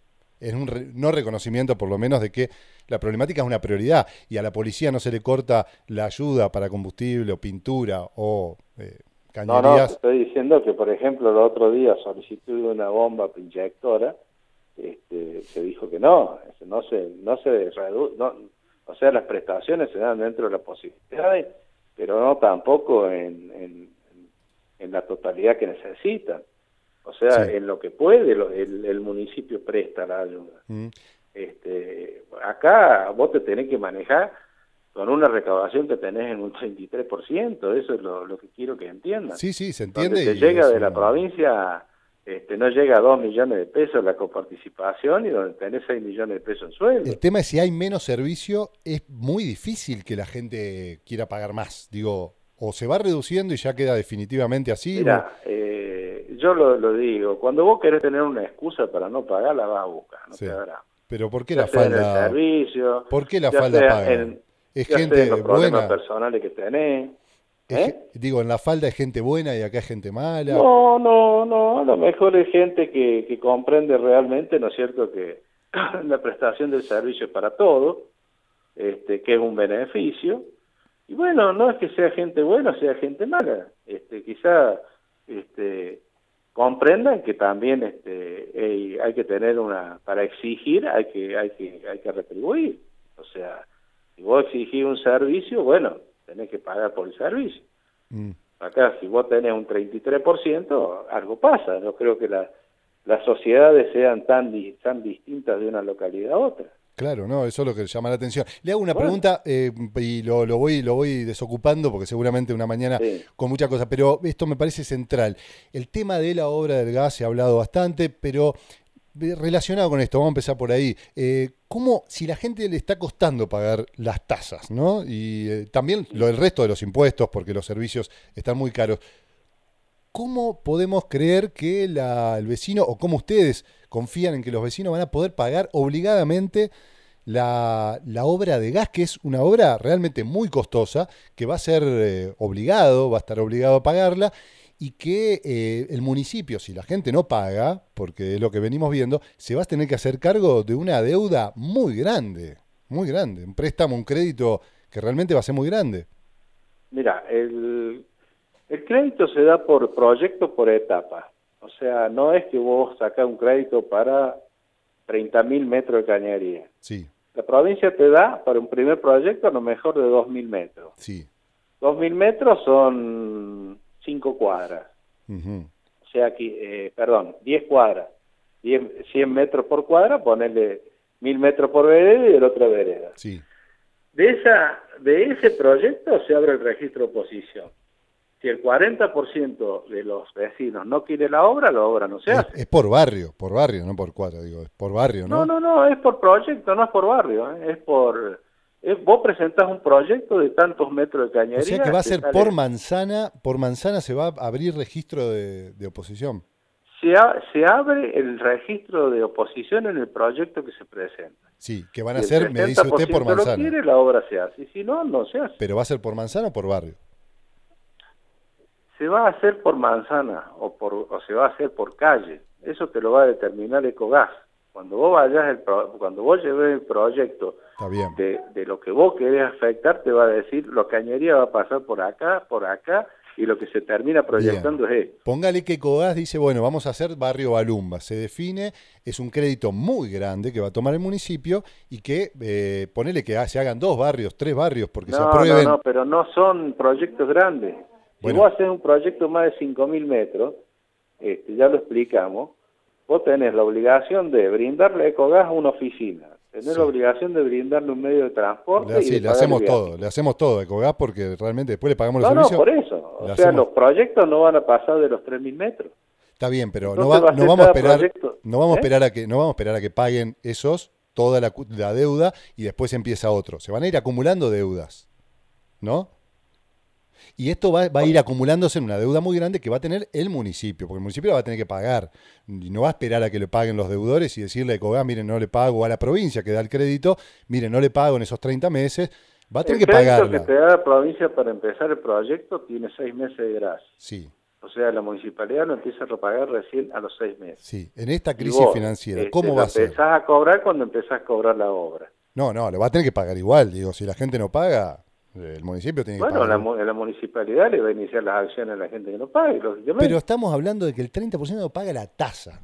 S1: en un re, no reconocimiento por lo menos de que la problemática es una prioridad y a la policía no se le corta la ayuda para combustible o pintura o eh, cañerías.
S2: No, no, te estoy diciendo que, por ejemplo, el otro día solicitud de una bomba inyectora, este, se dijo que no, no se, no se reduce, no, o sea, las prestaciones se dan dentro de las posibilidades, pero no tampoco en, en, en la totalidad que necesitan. O sea, sí. en lo que puede, lo, el, el municipio presta la ayuda. Mm. Este, acá vos te tenés que manejar con una recaudación que tenés en un treinta y tres por ciento, eso es lo, lo que quiero que entiendan.
S1: Sí, sí, se entiende.
S2: Donde te llega de la una... provincia, este, no llega a dos millones de pesos la coparticipación y donde tenés seis millones de pesos en sueldo.
S1: El tema es si hay menos servicio, es muy difícil que la gente quiera pagar más. Digo, o se va reduciendo y ya queda definitivamente así.
S2: Mira, o... eh, yo lo, lo digo, cuando vos querés tener una excusa para no pagar, la vas a buscar, no sí. te dará.
S1: Pero ¿por qué ya la falda?
S2: Servicio,
S1: ¿Por qué la falda paga? En, es gente
S2: los
S1: buena.
S2: Personales que tenés. ¿eh?
S1: Es, digo, en la falda hay gente buena y acá hay gente mala.
S2: No, no, no. A lo mejor es gente que, que comprende realmente, ¿no es cierto?, que la prestación del servicio es para todos, este, que es un beneficio. Y bueno, no es que sea gente buena, sea gente mala. Este, quizá este, comprendan que también este, hay, hay que tener una, para exigir hay que, hay que, hay que retribuir. O sea, si vos exigís un servicio, bueno, tenés que pagar por el servicio. Mm. Acá, si vos tenés un treinta y tres por ciento, algo pasa. No creo que la, las sociedades sean tan, tan distintas de una localidad a otra.
S1: Claro, no, eso es lo que llama la atención. Le hago una bueno. pregunta eh, y lo, lo, voy, lo voy desocupando porque seguramente una mañana sí. con muchas cosas, pero esto me parece central. El tema de la obra del gas se ha hablado bastante, pero relacionado con esto, vamos a empezar por ahí. Eh, ¿Cómo, si la gente le está costando pagar las tasas, ¿no? Y eh, también lo del resto de los impuestos, porque los servicios están muy caros, ¿cómo podemos creer que la, el vecino, o cómo ustedes confían en que los vecinos van a poder pagar obligadamente la, la obra de gas, que es una obra realmente muy costosa, que va a ser eh, obligado, va a estar obligado a pagarla, y que eh, el municipio, si la gente no paga, porque es lo que venimos viendo, se va a tener que hacer cargo de una deuda muy grande, muy grande, un préstamo, un crédito que realmente va a ser muy grande?
S2: Mira, el, el crédito se da por proyecto, por etapa. O sea, no es que vos sacás un crédito para treinta mil metros de cañería.
S1: Sí.
S2: La provincia te da para un primer proyecto a lo mejor de dos mil metros.
S1: Sí.
S2: dos mil metros son cinco cuadras.
S1: Uh-huh.
S2: O sea, aquí, eh, perdón, diez cuadras. diez, cien metros por cuadra, ponerle mil metros por vereda y el otro vereda.
S1: Sí.
S2: De, esa, de ese proyecto se abre el registro de oposición. Si el cuarenta por ciento de los vecinos no quiere la obra, la obra no se
S1: es,
S2: hace.
S1: Es por barrio, por barrio, no por cuadra, digo, es por barrio, ¿no?
S2: No, no, no, es por proyecto, no es por barrio, ¿eh? es por... Es, vos presentás un proyecto de tantos metros de cañería...
S1: O sea que va a ser por manzana, por manzana se va a abrir registro de, de oposición.
S2: Se, a, se abre el registro de oposición en el proyecto que se presenta.
S1: Sí, que van a ser, me dice usted, por manzana.
S2: Si lo quiere, la obra se hace, y si no, no se hace.
S1: ¿Pero va a ser por manzana o por barrio?
S2: Se va a hacer por manzana o por o se va a hacer por calle. Eso te lo va a determinar Ecogas. Cuando vos vayas el pro, cuando vos lleves el proyecto de, de lo que vos querés afectar, te va a decir lo cañería va a pasar por acá, por acá, y lo que se termina proyectando Bien. es esto.
S1: Póngale que Ecogas dice, bueno, vamos a hacer barrio Balumba. Se define, es un crédito muy grande que va a tomar el municipio y que, eh, ponele que se hagan dos barrios, tres barrios, porque
S2: no,
S1: se aprueben.
S2: No, no, pero no son proyectos grandes. Si bueno. vos haces un proyecto más de cinco mil metros, este, ya lo explicamos, vos tenés la obligación de brindarle a Ecogas una oficina, tenés sí. la obligación de brindarle un medio de transporte.
S1: Le,
S2: y
S1: sí,
S2: de
S1: le hacemos todo, le hacemos todo a Ecogas porque realmente después le pagamos los
S2: no,
S1: servicios.
S2: No, por eso, o sea, hacemos... los proyectos no van a pasar de los tres mil metros.
S1: Está bien, pero no, va, va no vamos a esperar, proyecto, no vamos ¿eh? a esperar a que, no vamos a esperar a que paguen esos toda la, la deuda y después empieza otro. Se van a ir acumulando deudas, ¿no? Y esto va, va a ir acumulándose en una deuda muy grande que va a tener el municipio, porque el municipio la va a tener que pagar. Y no va a esperar a que le paguen los deudores y decirle a Ecogas, miren, no le pago, a la provincia que da el crédito, miren, no le pago en esos treinta meses, va a tener
S2: el
S1: que pagarla.
S2: El crédito que te da la provincia para empezar el proyecto tiene seis meses de gracia.
S1: Sí.
S2: O sea, la municipalidad lo empieza a repagar recién a los seis meses.
S1: Sí, en esta
S2: Y
S1: crisis
S2: vos,
S1: financiera,
S2: este,
S1: ¿cómo va a ser?
S2: empezás a cobrar cuando empezás a cobrar la obra.
S1: No, no, lo va a tener que pagar igual. Digo, si la gente no paga, el municipio tiene que
S2: Bueno,
S1: pagar.
S2: la, la municipalidad le va a iniciar las acciones a la gente que no pague, lógicamente.
S1: Pero estamos hablando de que el treinta por ciento paga la tasa.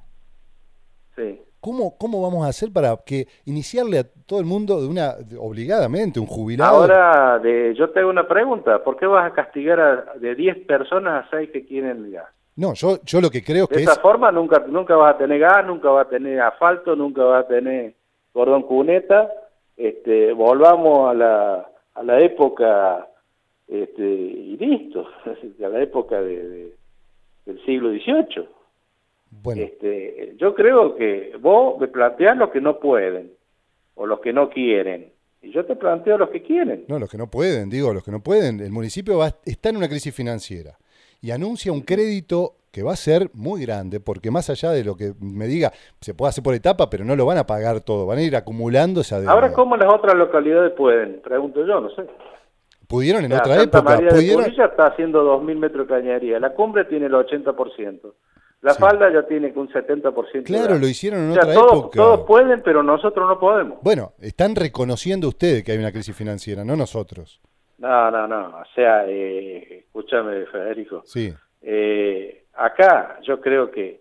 S2: Sí.
S1: ¿Cómo, ¿Cómo vamos a hacer para que iniciarle a todo el mundo de una de, obligadamente, un jubilado?
S2: Ahora, de, yo te hago una pregunta. ¿Por qué vas a castigar a, de diez personas a seis que quieren el gas?
S1: No, yo, yo lo que creo
S2: De
S1: que
S2: esa
S1: es...
S2: forma nunca, nunca vas a tener gas, nunca vas a tener asfalto, nunca vas a tener cordón cuneta. Este, volvamos a la, a la época, este, y listo, a la época de, de, del siglo dieciocho.
S1: Bueno,
S2: Este, yo creo que vos me planteás los que no pueden o los que no quieren y yo te planteo los que quieren.
S1: no, los que no pueden, digo, los que no pueden. El municipio va, está en una crisis financiera y anuncia un crédito que va a ser muy grande, porque más allá de lo que me diga, se puede hacer por etapa, pero no lo van a pagar todo, van a ir acumulando esa deuda.
S2: Ahora, ¿cómo las otras localidades pueden? Pregunto yo, no sé.
S1: Pudieron en
S2: O sea,
S1: otra
S2: Santa
S1: época,
S2: María de
S1: pudieron...
S2: Punilla está haciendo dos mil metros de cañería, la cumbre tiene el ochenta por ciento. La
S1: Sí.
S2: falda ya tiene un setenta por ciento.
S1: Claro, lo hicieron en
S2: o sea,
S1: otra
S2: todos,
S1: época.
S2: todos pueden, pero nosotros no podemos.
S1: Bueno, están reconociendo ustedes que hay una crisis financiera, no nosotros.
S2: No, no, no. O sea, eh, escúchame, Federico.
S1: Sí.
S2: Eh, acá yo creo que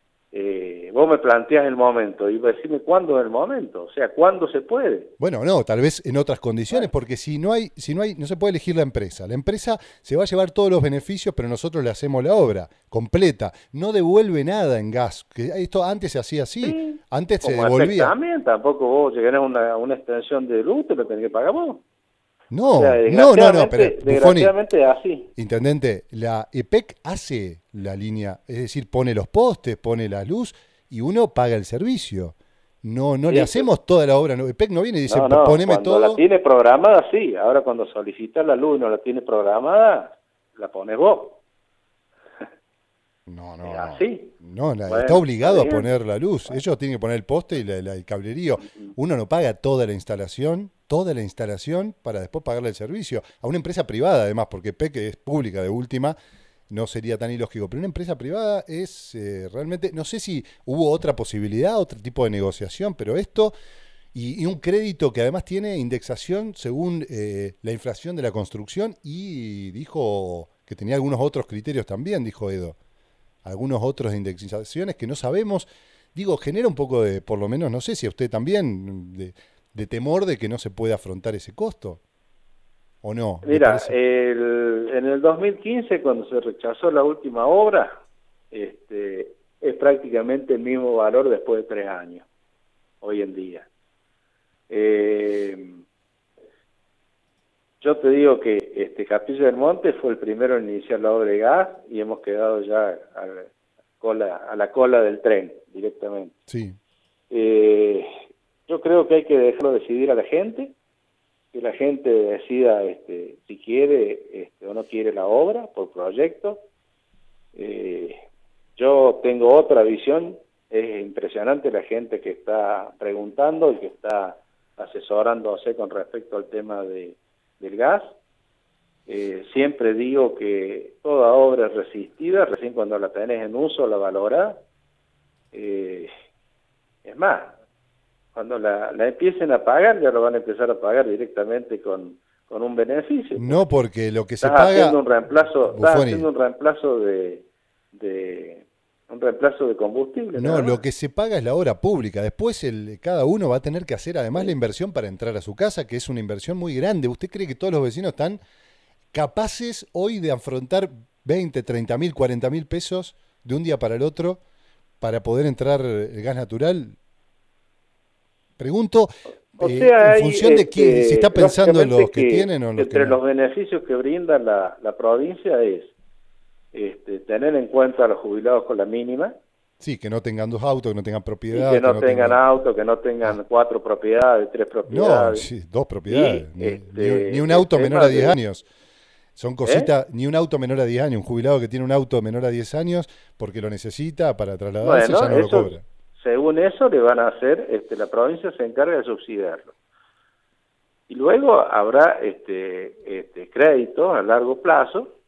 S2: eh, vos me planteás el momento y decime cuándo es el momento. O sea, cuándo se puede.
S1: Bueno, no, tal vez en otras condiciones, porque si no hay, si no hay, no se puede elegir la empresa. La empresa se va a llevar todos los beneficios, pero nosotros le hacemos la obra completa. No devuelve nada en gas. Que esto antes se hacía así.
S2: Sí,
S1: Antes se
S2: como
S1: devolvía.
S2: también, tampoco vos llegarás a una, una extensión de luz, te lo tenés que pagar vos.
S1: No,
S2: O sea,
S1: no, no, no, pero Buffoni,
S2: desgraciadamente es así.
S1: intendente, la E P E C hace la línea, es decir, pone los postes, pone la luz y uno paga el servicio. No, no
S2: Sí,
S1: le hacemos toda la obra. No, E P E C no viene y dice,
S2: No, no,
S1: poneme
S2: cuando
S1: todo.
S2: la tiene programada, sí. Ahora cuando solicitas la luz y no la tiene programada, la pones vos.
S1: No, no,
S2: Es
S1: no.
S2: así.
S1: No, la-
S2: Bueno,
S1: está obligado a
S2: está bien.
S1: poner la luz. Ellos tienen que poner el poste y la- la- el cablerío. Uno no paga toda la instalación, toda la instalación para después pagarle el servicio. A una empresa privada, además, porque E P E C es pública de última, no sería tan ilógico. Pero una empresa privada es eh, realmente, no sé si hubo otra posibilidad, otro tipo de negociación, pero esto, y, y un crédito que además tiene indexación según eh, la inflación de la construcción, y dijo que tenía algunos otros criterios también, dijo Edo. Algunos otros de indexaciones que no sabemos. Digo, genera un poco de, por lo menos, no sé si a usted también, de, de temor de que no se pueda afrontar ese costo. ¿O no? ¿Le
S2: Mira,
S1: parece?
S2: el, en el dos mil quince, cuando se rechazó la última obra, este, es prácticamente el mismo valor después de tres años, hoy en día. Eh, yo te digo que este Capilla del Monte fue el primero en iniciar la obra de gas y hemos quedado ya a la cola, a la cola del tren directamente.
S1: Sí.
S2: Eh, yo creo que hay que dejarlo decidir a la gente, que la gente decida este, si quiere este, o no quiere la obra por proyecto. Eh, yo tengo otra visión, es impresionante la gente que está preguntando y que está asesorándose con respecto al tema de, del gas. Eh, siempre digo que toda obra es resistida, recién cuando la tenés en uso la valorás. Eh, es más, cuando la, la empiecen a pagar, ya lo van a empezar a pagar directamente con, con un beneficio.
S1: No, porque lo que se
S2: Estás
S1: paga...
S2: haciendo un reemplazo, estás
S1: Buffoni,
S2: haciendo un reemplazo de, de un reemplazo de combustible.
S1: no,
S2: nada
S1: lo
S2: más.
S1: que se paga es la obra pública. Después el, cada uno va a tener que hacer además la inversión para entrar a su casa, que es una inversión muy grande. ¿Usted cree que todos los vecinos están capaces hoy de afrontar veinte, treinta mil, cuarenta mil pesos de un día para el otro para poder entrar el gas natural? Pregunto,
S2: O
S1: eh,
S2: sea,
S1: en
S2: hay,
S1: función de quién,
S2: este,
S1: si está pensando en los
S2: lógicamente
S1: que, tienen o en los
S2: entre
S1: que no.
S2: los beneficios que brinda la, la provincia es este, tener en cuenta a los jubilados con la mínima,
S1: Sí, que no tengan dos autos, que no tengan
S2: y
S1: propiedad.
S2: que no,
S1: que no
S2: tengan
S1: tengan...
S2: auto, que no tengan cuatro propiedades, tres
S1: No,
S2: propiedades.
S1: sí, dos propiedades.
S2: Y,
S1: Ni,
S2: este,
S1: ni- ni un auto
S2: el
S1: menor
S2: tema
S1: a diez
S2: de-
S1: años. Son cositas, ni un auto menor a diez años. Un jubilado que tiene un auto menor a diez años porque lo necesita para trasladarse,
S2: Bueno,
S1: ya no lo
S2: eso,
S1: cobra.
S2: según eso le van a hacer, este, la provincia se encarga de subsidiarlo. Y luego habrá este, este, créditos a largo plazo,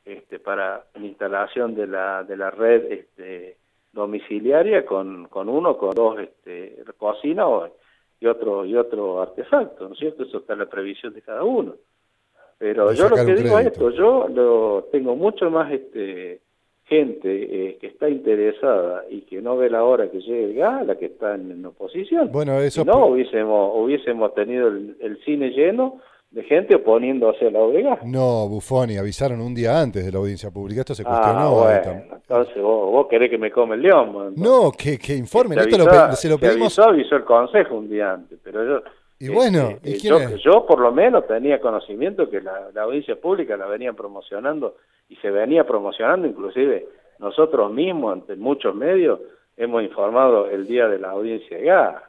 S2: este, para la instalación de la, de la red este, domiciliaria con, con uno, con dos este, cocinas o, y otro y otro artefacto, ¿no es cierto? Eso está en la previsión de cada uno. Pero
S1: De
S2: yo lo
S1: sacar
S2: que
S1: un
S2: digo es
S1: crédito.
S2: esto, yo lo, tengo mucho más este, gente eh, que está interesada y que no ve la hora que llegue el gas, la que está en, en oposición.
S1: Bueno, eso
S2: Si
S1: es...
S2: no,
S1: por-
S2: hubiésemos, hubiésemos tenido el, el cine lleno de gente oponiéndose a la obra de gas.
S1: No, Buffoni, avisaron un día antes de la audiencia pública. Esto se
S2: Ah,
S1: cuestionó ahí también.
S2: bueno, entonces vos, vos querés que me come el león, vos, entonces.
S1: No, que, que
S2: Eh, Se
S1: informen. Esto lo
S2: avisó,
S1: pe- se lo
S2: se
S1: pedimos.
S2: avisó, avisó el consejo un día antes, pero yo,
S1: Y bueno,
S2: este,
S1: ¿y
S2: eh,
S1: quién
S2: yo,
S1: es?
S2: yo por lo menos tenía conocimiento que la, la audiencia pública la venían promocionando y se venía promocionando, inclusive nosotros mismos ante muchos medios hemos informado el día de la audiencia de gas.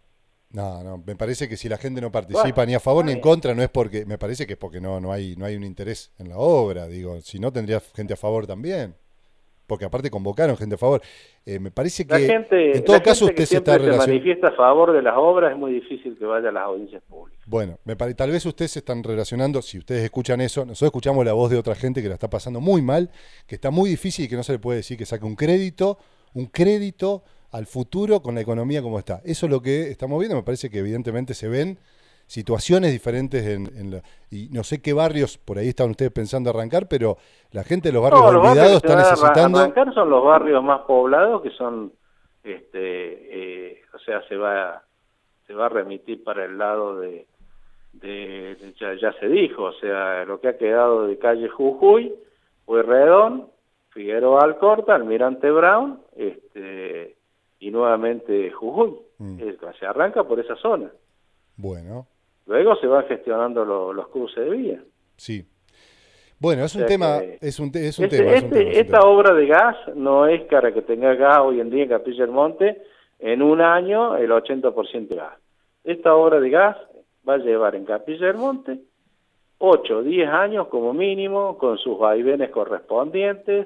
S1: No, no, me parece que si la gente no
S2: Bueno,
S1: participa ni a favor
S2: está
S1: ni en
S2: bien.
S1: contra, no es porque, me parece que es porque no, no hay, no hay un interés en la obra, digo, si no tendría gente a favor también, porque aparte convocaron gente a favor. Eh, me parece
S2: La
S1: que,
S2: gente,
S1: en todo
S2: la
S1: caso,
S2: gente que
S1: usted se está
S2: siempre se
S1: relacionando,
S2: manifiesta a favor de las obras es muy difícil que vaya a las audiencias públicas.
S1: bueno, me pare- tal vez ustedes se están relacionando, si ustedes escuchan eso, nosotros escuchamos la voz de otra gente que la está pasando muy mal, que está muy difícil y que no se le puede decir que saque un crédito, un crédito al futuro con la economía como está. Eso es lo que estamos viendo, me parece que evidentemente se ven situaciones diferentes en, en la, y no sé qué barrios por ahí están ustedes pensando arrancar, pero la gente de los barrios
S2: No, los barrios
S1: olvidados
S2: que se
S1: está
S2: van a arran-
S1: necesitando...
S2: arrancar son los barrios más poblados, que son, este, eh, o sea, se va, se va a remitir para el lado de, de, de- ya, ya se dijo, o sea, lo que ha quedado de calle Jujuy, Pueyrredón, Figueroa Alcorta, Almirante Brown, este, y nuevamente Jujuy.
S1: Mm,
S2: Eh, se arranca por esa zona.
S1: bueno,
S2: Luego se van gestionando lo- los cruces de vía.
S1: sí. Bueno, es
S2: O
S1: un
S2: sea
S1: tema,
S2: que
S1: es un, te- es un
S2: Este,
S1: tema, es un
S2: este-
S1: tema, es un
S2: esta
S1: tema.
S2: obra de gas no es para que tenga gas hoy en día en Capilla del Monte, en un año el ochenta por ciento de gas. Esta obra de gas va a llevar en Capilla del Monte ocho o diez años como mínimo, con sus vaivenes correspondientes,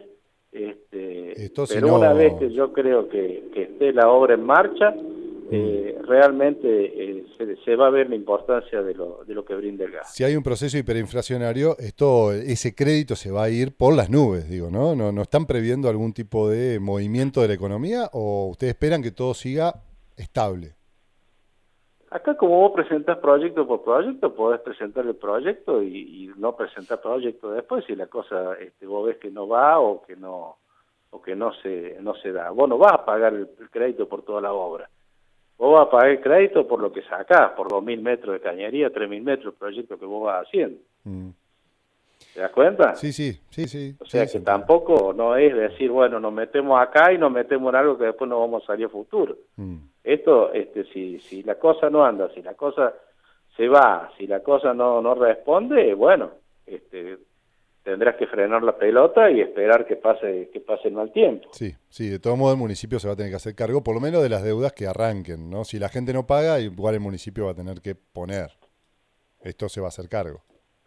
S2: este,
S1: Esto si
S2: pero
S1: no...
S2: una vez que yo creo que, que esté la obra en marcha, eh, realmente eh, se, se va a ver la importancia de lo, de lo que brinda el gas.
S1: Si hay un proceso hiperinflacionario, esto, ese crédito se va a ir por las nubes, digo, ¿no? ¿No, no están previendo algún tipo de movimiento de la economía o ustedes esperan que todo siga estable?
S2: Acá como vos presentás proyecto por proyecto, podés presentar el proyecto y, y no presentar proyecto después si la cosa este, vos ves que no va o que no o que no se no se da. Vos no vas a pagar el, el crédito por toda la obra. Vos vas a pagar el crédito por lo que sacás, por dos mil metros de cañería, tres mil metros el proyecto que vos vas haciendo.
S1: Mm.
S2: ¿Te das cuenta?
S1: Sí, sí, sí, sí.
S2: O sea
S1: sí,
S2: que
S1: se entiende.
S2: tampoco no es decir, bueno, nos metemos acá y nos metemos en algo que después no vamos a salir a futuro.
S1: Mm.
S2: Esto, este, si, si la cosa no anda, si la cosa se va, si la cosa no, no responde, bueno, este, tendrás que frenar la pelota y esperar que pase, que pase el mal tiempo.
S1: Sí, sí, de todo modo el municipio se va a tener que hacer cargo, por lo menos de las deudas que arranquen, ¿no? Si la gente no paga, igual el municipio va a tener que poner. Esto se va a hacer cargo.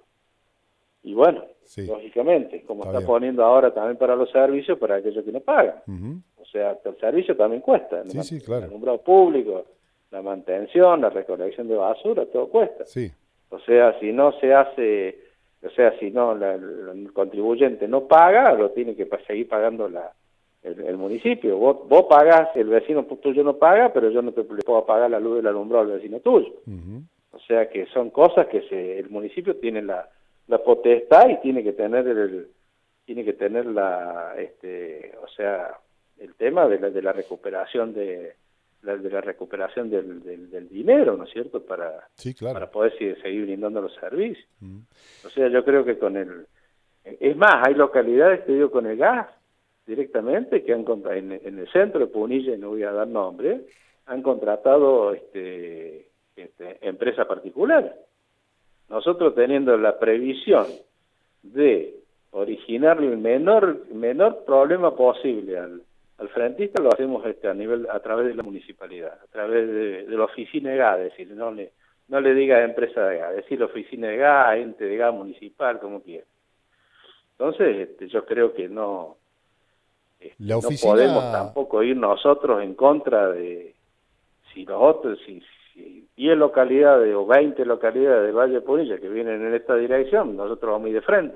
S2: Y bueno,
S1: Sí.
S2: lógicamente, como
S1: Está
S2: está,
S1: bien.
S2: poniendo ahora también para los servicios, para aquellos que no pagan.
S1: Ujú.
S2: O sea, el servicio también cuesta.
S1: Sí,
S2: el
S1: sí,
S2: man-
S1: claro.
S2: El alumbrado público, la mantención, la recolección de basura, todo cuesta.
S1: Sí,
S2: O sea, si no se hace, o sea, si no la- la- el contribuyente no paga, lo tiene que pa- seguir pagando la, el, el municipio. Vos, vos pagás, el vecino tuyo no paga, pero yo no te le puedo pagar la luz del alumbrado al vecino tuyo.
S1: ujú.
S2: O sea que son cosas que se, el municipio tiene la, la potestad y tiene que tener el, tiene que tener la, este, o sea, el tema de la, de la recuperación de la, de la recuperación del, del, del dinero, ¿no es cierto? Para
S1: Sí, claro.
S2: para poder si- seguir brindando los servicios.
S1: Mm.
S2: O sea, yo creo que con el... Es más, hay localidades, te digo, con el gas directamente, que han contra- en, en el centro de Punilla, y no voy a dar nombre, han contratado este, este, empresas particulares. Nosotros teniendo la previsión de originarle el menor, menor problema posible al, al frentista, lo hacemos este, a nivel a través de la municipalidad, a través de, de la oficina de gas, es decir, no le, no le diga empresa de gas, decir oficina de gas, ente de gas municipal, como quiera. Entonces, este, yo creo que no, este,
S1: La oficina-
S2: no podemos tampoco ir nosotros en contra de si los otros, si, si diez localidades o veinte localidades del Valle de Punilla que vienen en esta dirección, nosotros vamos a ir de frente.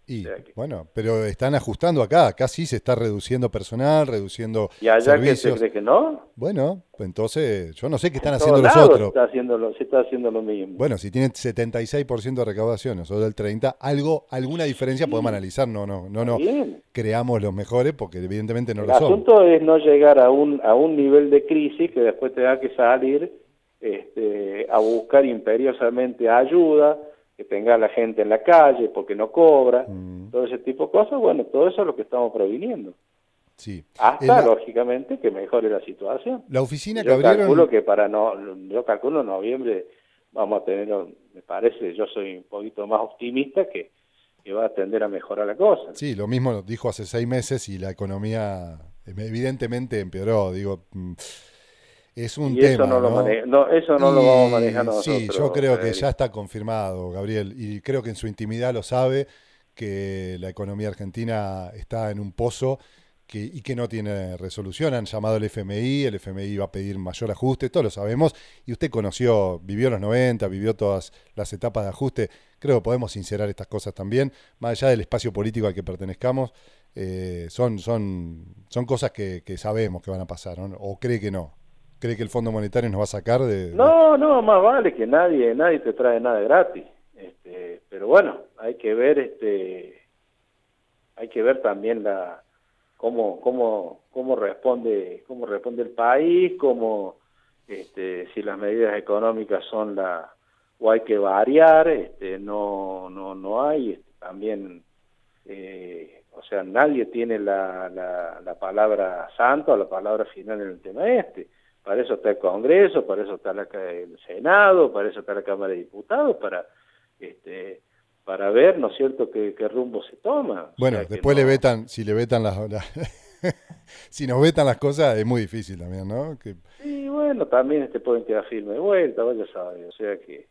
S1: Y,
S2: O sea que-
S1: bueno, pero están ajustando acá, acá sí se está reduciendo personal, reduciendo
S2: ¿Y allá que se
S1: servicios.
S2: cree que no?
S1: Bueno, pues entonces yo no sé qué están
S2: En
S1: haciendo
S2: todos
S1: los
S2: lados se
S1: otros.
S2: está haciendo lo, se está haciendo lo mismo.
S1: Bueno, si tienen setenta y seis por ciento de recaudación, nosotros del treinta por ciento, algo, alguna diferencia podemos
S2: Sí,
S1: analizar, no, no, no,
S2: está
S1: no
S2: bien.
S1: creamos los mejores porque evidentemente no
S2: El
S1: lo somos.
S2: asunto es no llegar a un a un nivel de crisis que después te da que salir este, a buscar imperiosamente ayuda, que tenga a la gente en la calle porque no cobra,
S1: Mm,
S2: todo ese tipo de cosas. Bueno, todo eso es lo que estamos previniendo.
S1: sí.
S2: Hasta,
S1: El-
S2: lógicamente, que mejore la situación.
S1: la oficina
S2: Y
S1: que
S2: yo calculo
S1: abrieron,
S2: que para no, yo calculo en noviembre vamos a tener, me parece, yo soy un poquito más optimista que, que va a tender a mejorar la cosa.
S1: sí, lo mismo dijo hace seis meses y la economía eh, evidentemente empeoró, digo, mm, es un
S2: Y eso no
S1: tema,
S2: lo
S1: ¿no?
S2: mane no, eso no lo vamos a manejar
S1: Y sí, yo
S2: nosotros,
S1: creo que ya
S2: Federico.
S1: está confirmado, Gabriel, y creo que en su intimidad lo sabe, que la economía argentina está en un pozo que, y que no tiene resolución. Han llamado al F M I, el F M I va a pedir mayor ajuste, todos lo sabemos, y usted conoció, vivió los noventa, vivió todas las etapas de ajuste, creo que podemos sincerar estas cosas también, más allá del espacio político al que pertenezcamos, eh, son, son, son cosas que, que sabemos que van a pasar, ¿no? ¿O cree que no? ¿Cree que el Fondo Monetario nos va a sacar de...? de-
S2: No, no, más vale que nadie, nadie te trae nada gratis. Este, pero bueno, hay que ver, este, hay que ver también la, cómo, cómo, cómo responde, cómo responde el país, cómo, este, si las medidas económicas son la, o hay que variar, este, no, no, no hay, este, también, eh, o sea, nadie tiene la, la, la palabra santa o la palabra final en el tema este. Para eso está el Congreso, para eso está la, el Senado, para eso está la Cámara de Diputados, para este para ver, ¿no es cierto?, qué, qué rumbo se toma. O
S1: Bueno,
S2: sea, que
S1: después le
S2: no...
S1: vetan, si le vetan las... la- si nos vetan las cosas es muy difícil también, ¿no? Que,
S2: Sí, bueno, también este pueden quedar firme de vuelta, vaya a saber. O sea que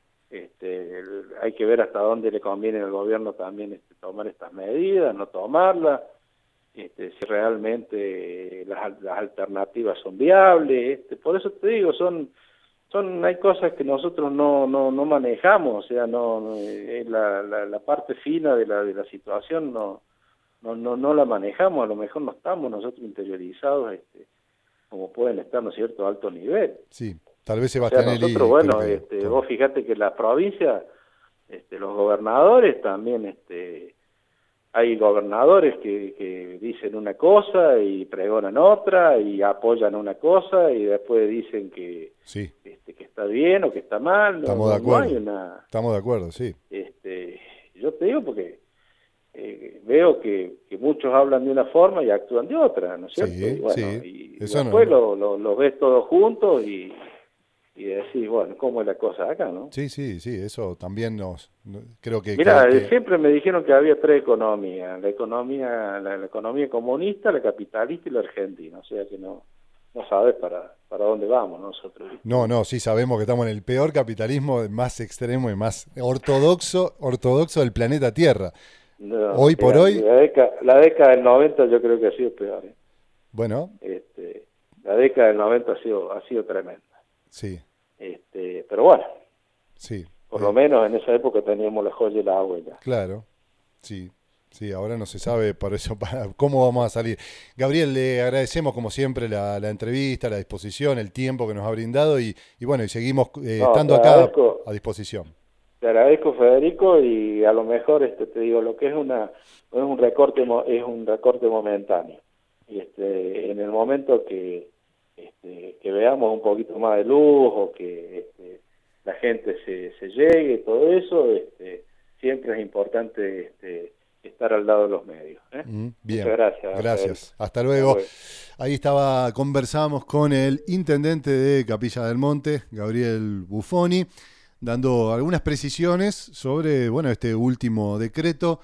S2: este el- hay que ver hasta dónde le conviene al gobierno también este, tomar estas medidas, no tomarlas. Este, si realmente las, las alternativas son viables, este, por eso te digo, son, son, hay cosas que nosotros no, no, no manejamos, o sea, no, no eh, la, la, la parte fina de la, de la situación no, no, no, no la manejamos, a lo mejor no estamos nosotros interiorizados, este, como pueden estar, ¿no es cierto?, a alto nivel.
S1: sí, tal vez
S2: O sea,
S1: Sebastianelli...
S2: nosotros,
S1: creo
S2: bueno,
S1: que-
S2: este, vos fijate que la provincia, este, los gobernadores también, este, hay gobernadores que, que dicen una cosa y pregonan otra y apoyan una cosa y después dicen que,
S1: sí,
S2: este, que está bien o que está mal. No,
S1: estamos de
S2: no, no
S1: acuerdo.
S2: hay una,
S1: Estamos de acuerdo, sí.
S2: este, yo te digo porque eh, veo que, que muchos hablan de una forma y actúan de otra, ¿no es cierto?
S1: Sí,
S2: Y bueno,
S1: sí.
S2: y
S1: Eso no-
S2: después
S1: no-
S2: lo, lo, lo ves todos juntos y, y decís, bueno, ¿cómo es la cosa acá, no?
S1: Sí, sí, sí, eso también nos... no- creo que...
S2: Mira,
S1: que-
S2: eh,
S1: que-
S2: siempre me dijeron que había tres economías, la economía, la, la economía comunista, la capitalista y la argentina, o sea que no, no sabes para, para dónde vamos nosotros. ¿Viste?
S1: No, no, sí sabemos que estamos en el peor capitalismo más extremo y más ortodoxo, ortodoxo del planeta Tierra.
S2: No,
S1: Hoy por
S2: mira,
S1: hoy-
S2: La década, la década del noventa yo creo que ha sido peor. ¿eh?
S1: Bueno,
S2: Este, la década del noventa ha sido, ha sido tremenda.
S1: sí,
S2: Este, pero bueno,
S1: sí.
S2: por
S1: eh,
S2: lo menos en esa época teníamos la joya y la agua ya.
S1: Claro, sí, sí, ahora no se sabe por eso para cómo vamos a salir. Gabriel, le agradecemos como siempre la, la entrevista, la disposición, el tiempo que nos ha brindado y, y bueno, y seguimos eh,
S2: No,
S1: estando
S2: te
S1: acá
S2: agradezco.
S1: a disposición.
S2: Te agradezco, Federico, y a lo mejor este te digo lo que es una es un recorte mo- es un recorte momentáneo. Y este en el momento que este, que veamos un poquito más de luz o que este, la gente se, se llegue y todo eso, este, siempre es importante este, estar al lado de los medios. ¿eh?
S1: Mm, bien,
S2: Muchas gracias.
S1: gracias.
S2: Federico.
S1: Hasta luego.
S2: Hasta luego.
S1: Ahí estaba, conversamos con el intendente de Capilla del Monte, Gabriel Buffoni, dando algunas precisiones sobre, bueno, este último decreto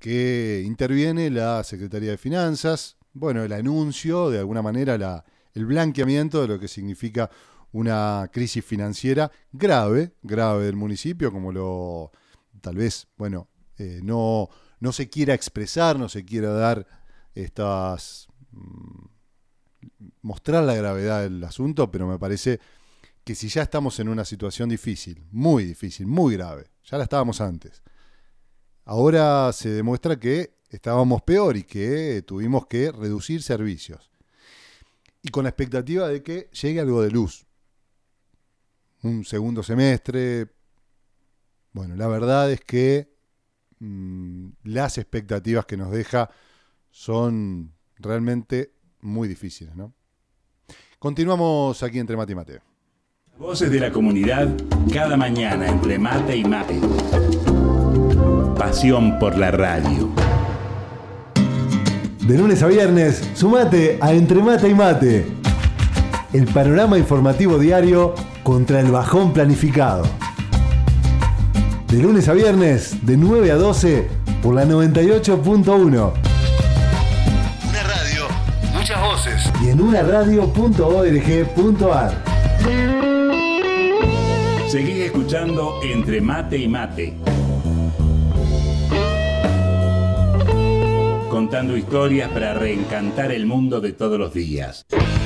S1: que interviene la Secretaría de Finanzas, bueno, el anuncio, de alguna manera, la, el blanqueamiento de lo que significa una crisis financiera grave, grave del municipio, como lo, tal vez, bueno, eh, no, no se quiera expresar, no se quiera dar estas... mm, mostrar la gravedad del asunto, pero me parece que si ya estamos en una situación difícil, muy difícil, muy grave, ya la estábamos antes, Ahora se demuestra que estábamos peor y que tuvimos que reducir servicios. Y con la expectativa de que llegue algo de luz. Un segundo semestre. Bueno, la verdad es que mmm, las expectativas que nos deja son realmente muy difíciles, ¿no? Continuamos aquí entre Mate y Mate.
S3: Voces de la comunidad cada mañana entre mate y mate. Pasión por la radio.
S4: De lunes a viernes, sumate a Entre Mate y Mate. El panorama informativo diario contra el bajón planificado. De lunes a viernes, de nueve a doce, por la noventa y ocho punto uno.
S5: Una radio, muchas voces.
S4: Y en unaradio punto org punto ar.
S3: Seguís escuchando Entre Mate y Mate. Contando historias para reencantar el mundo de todos los días.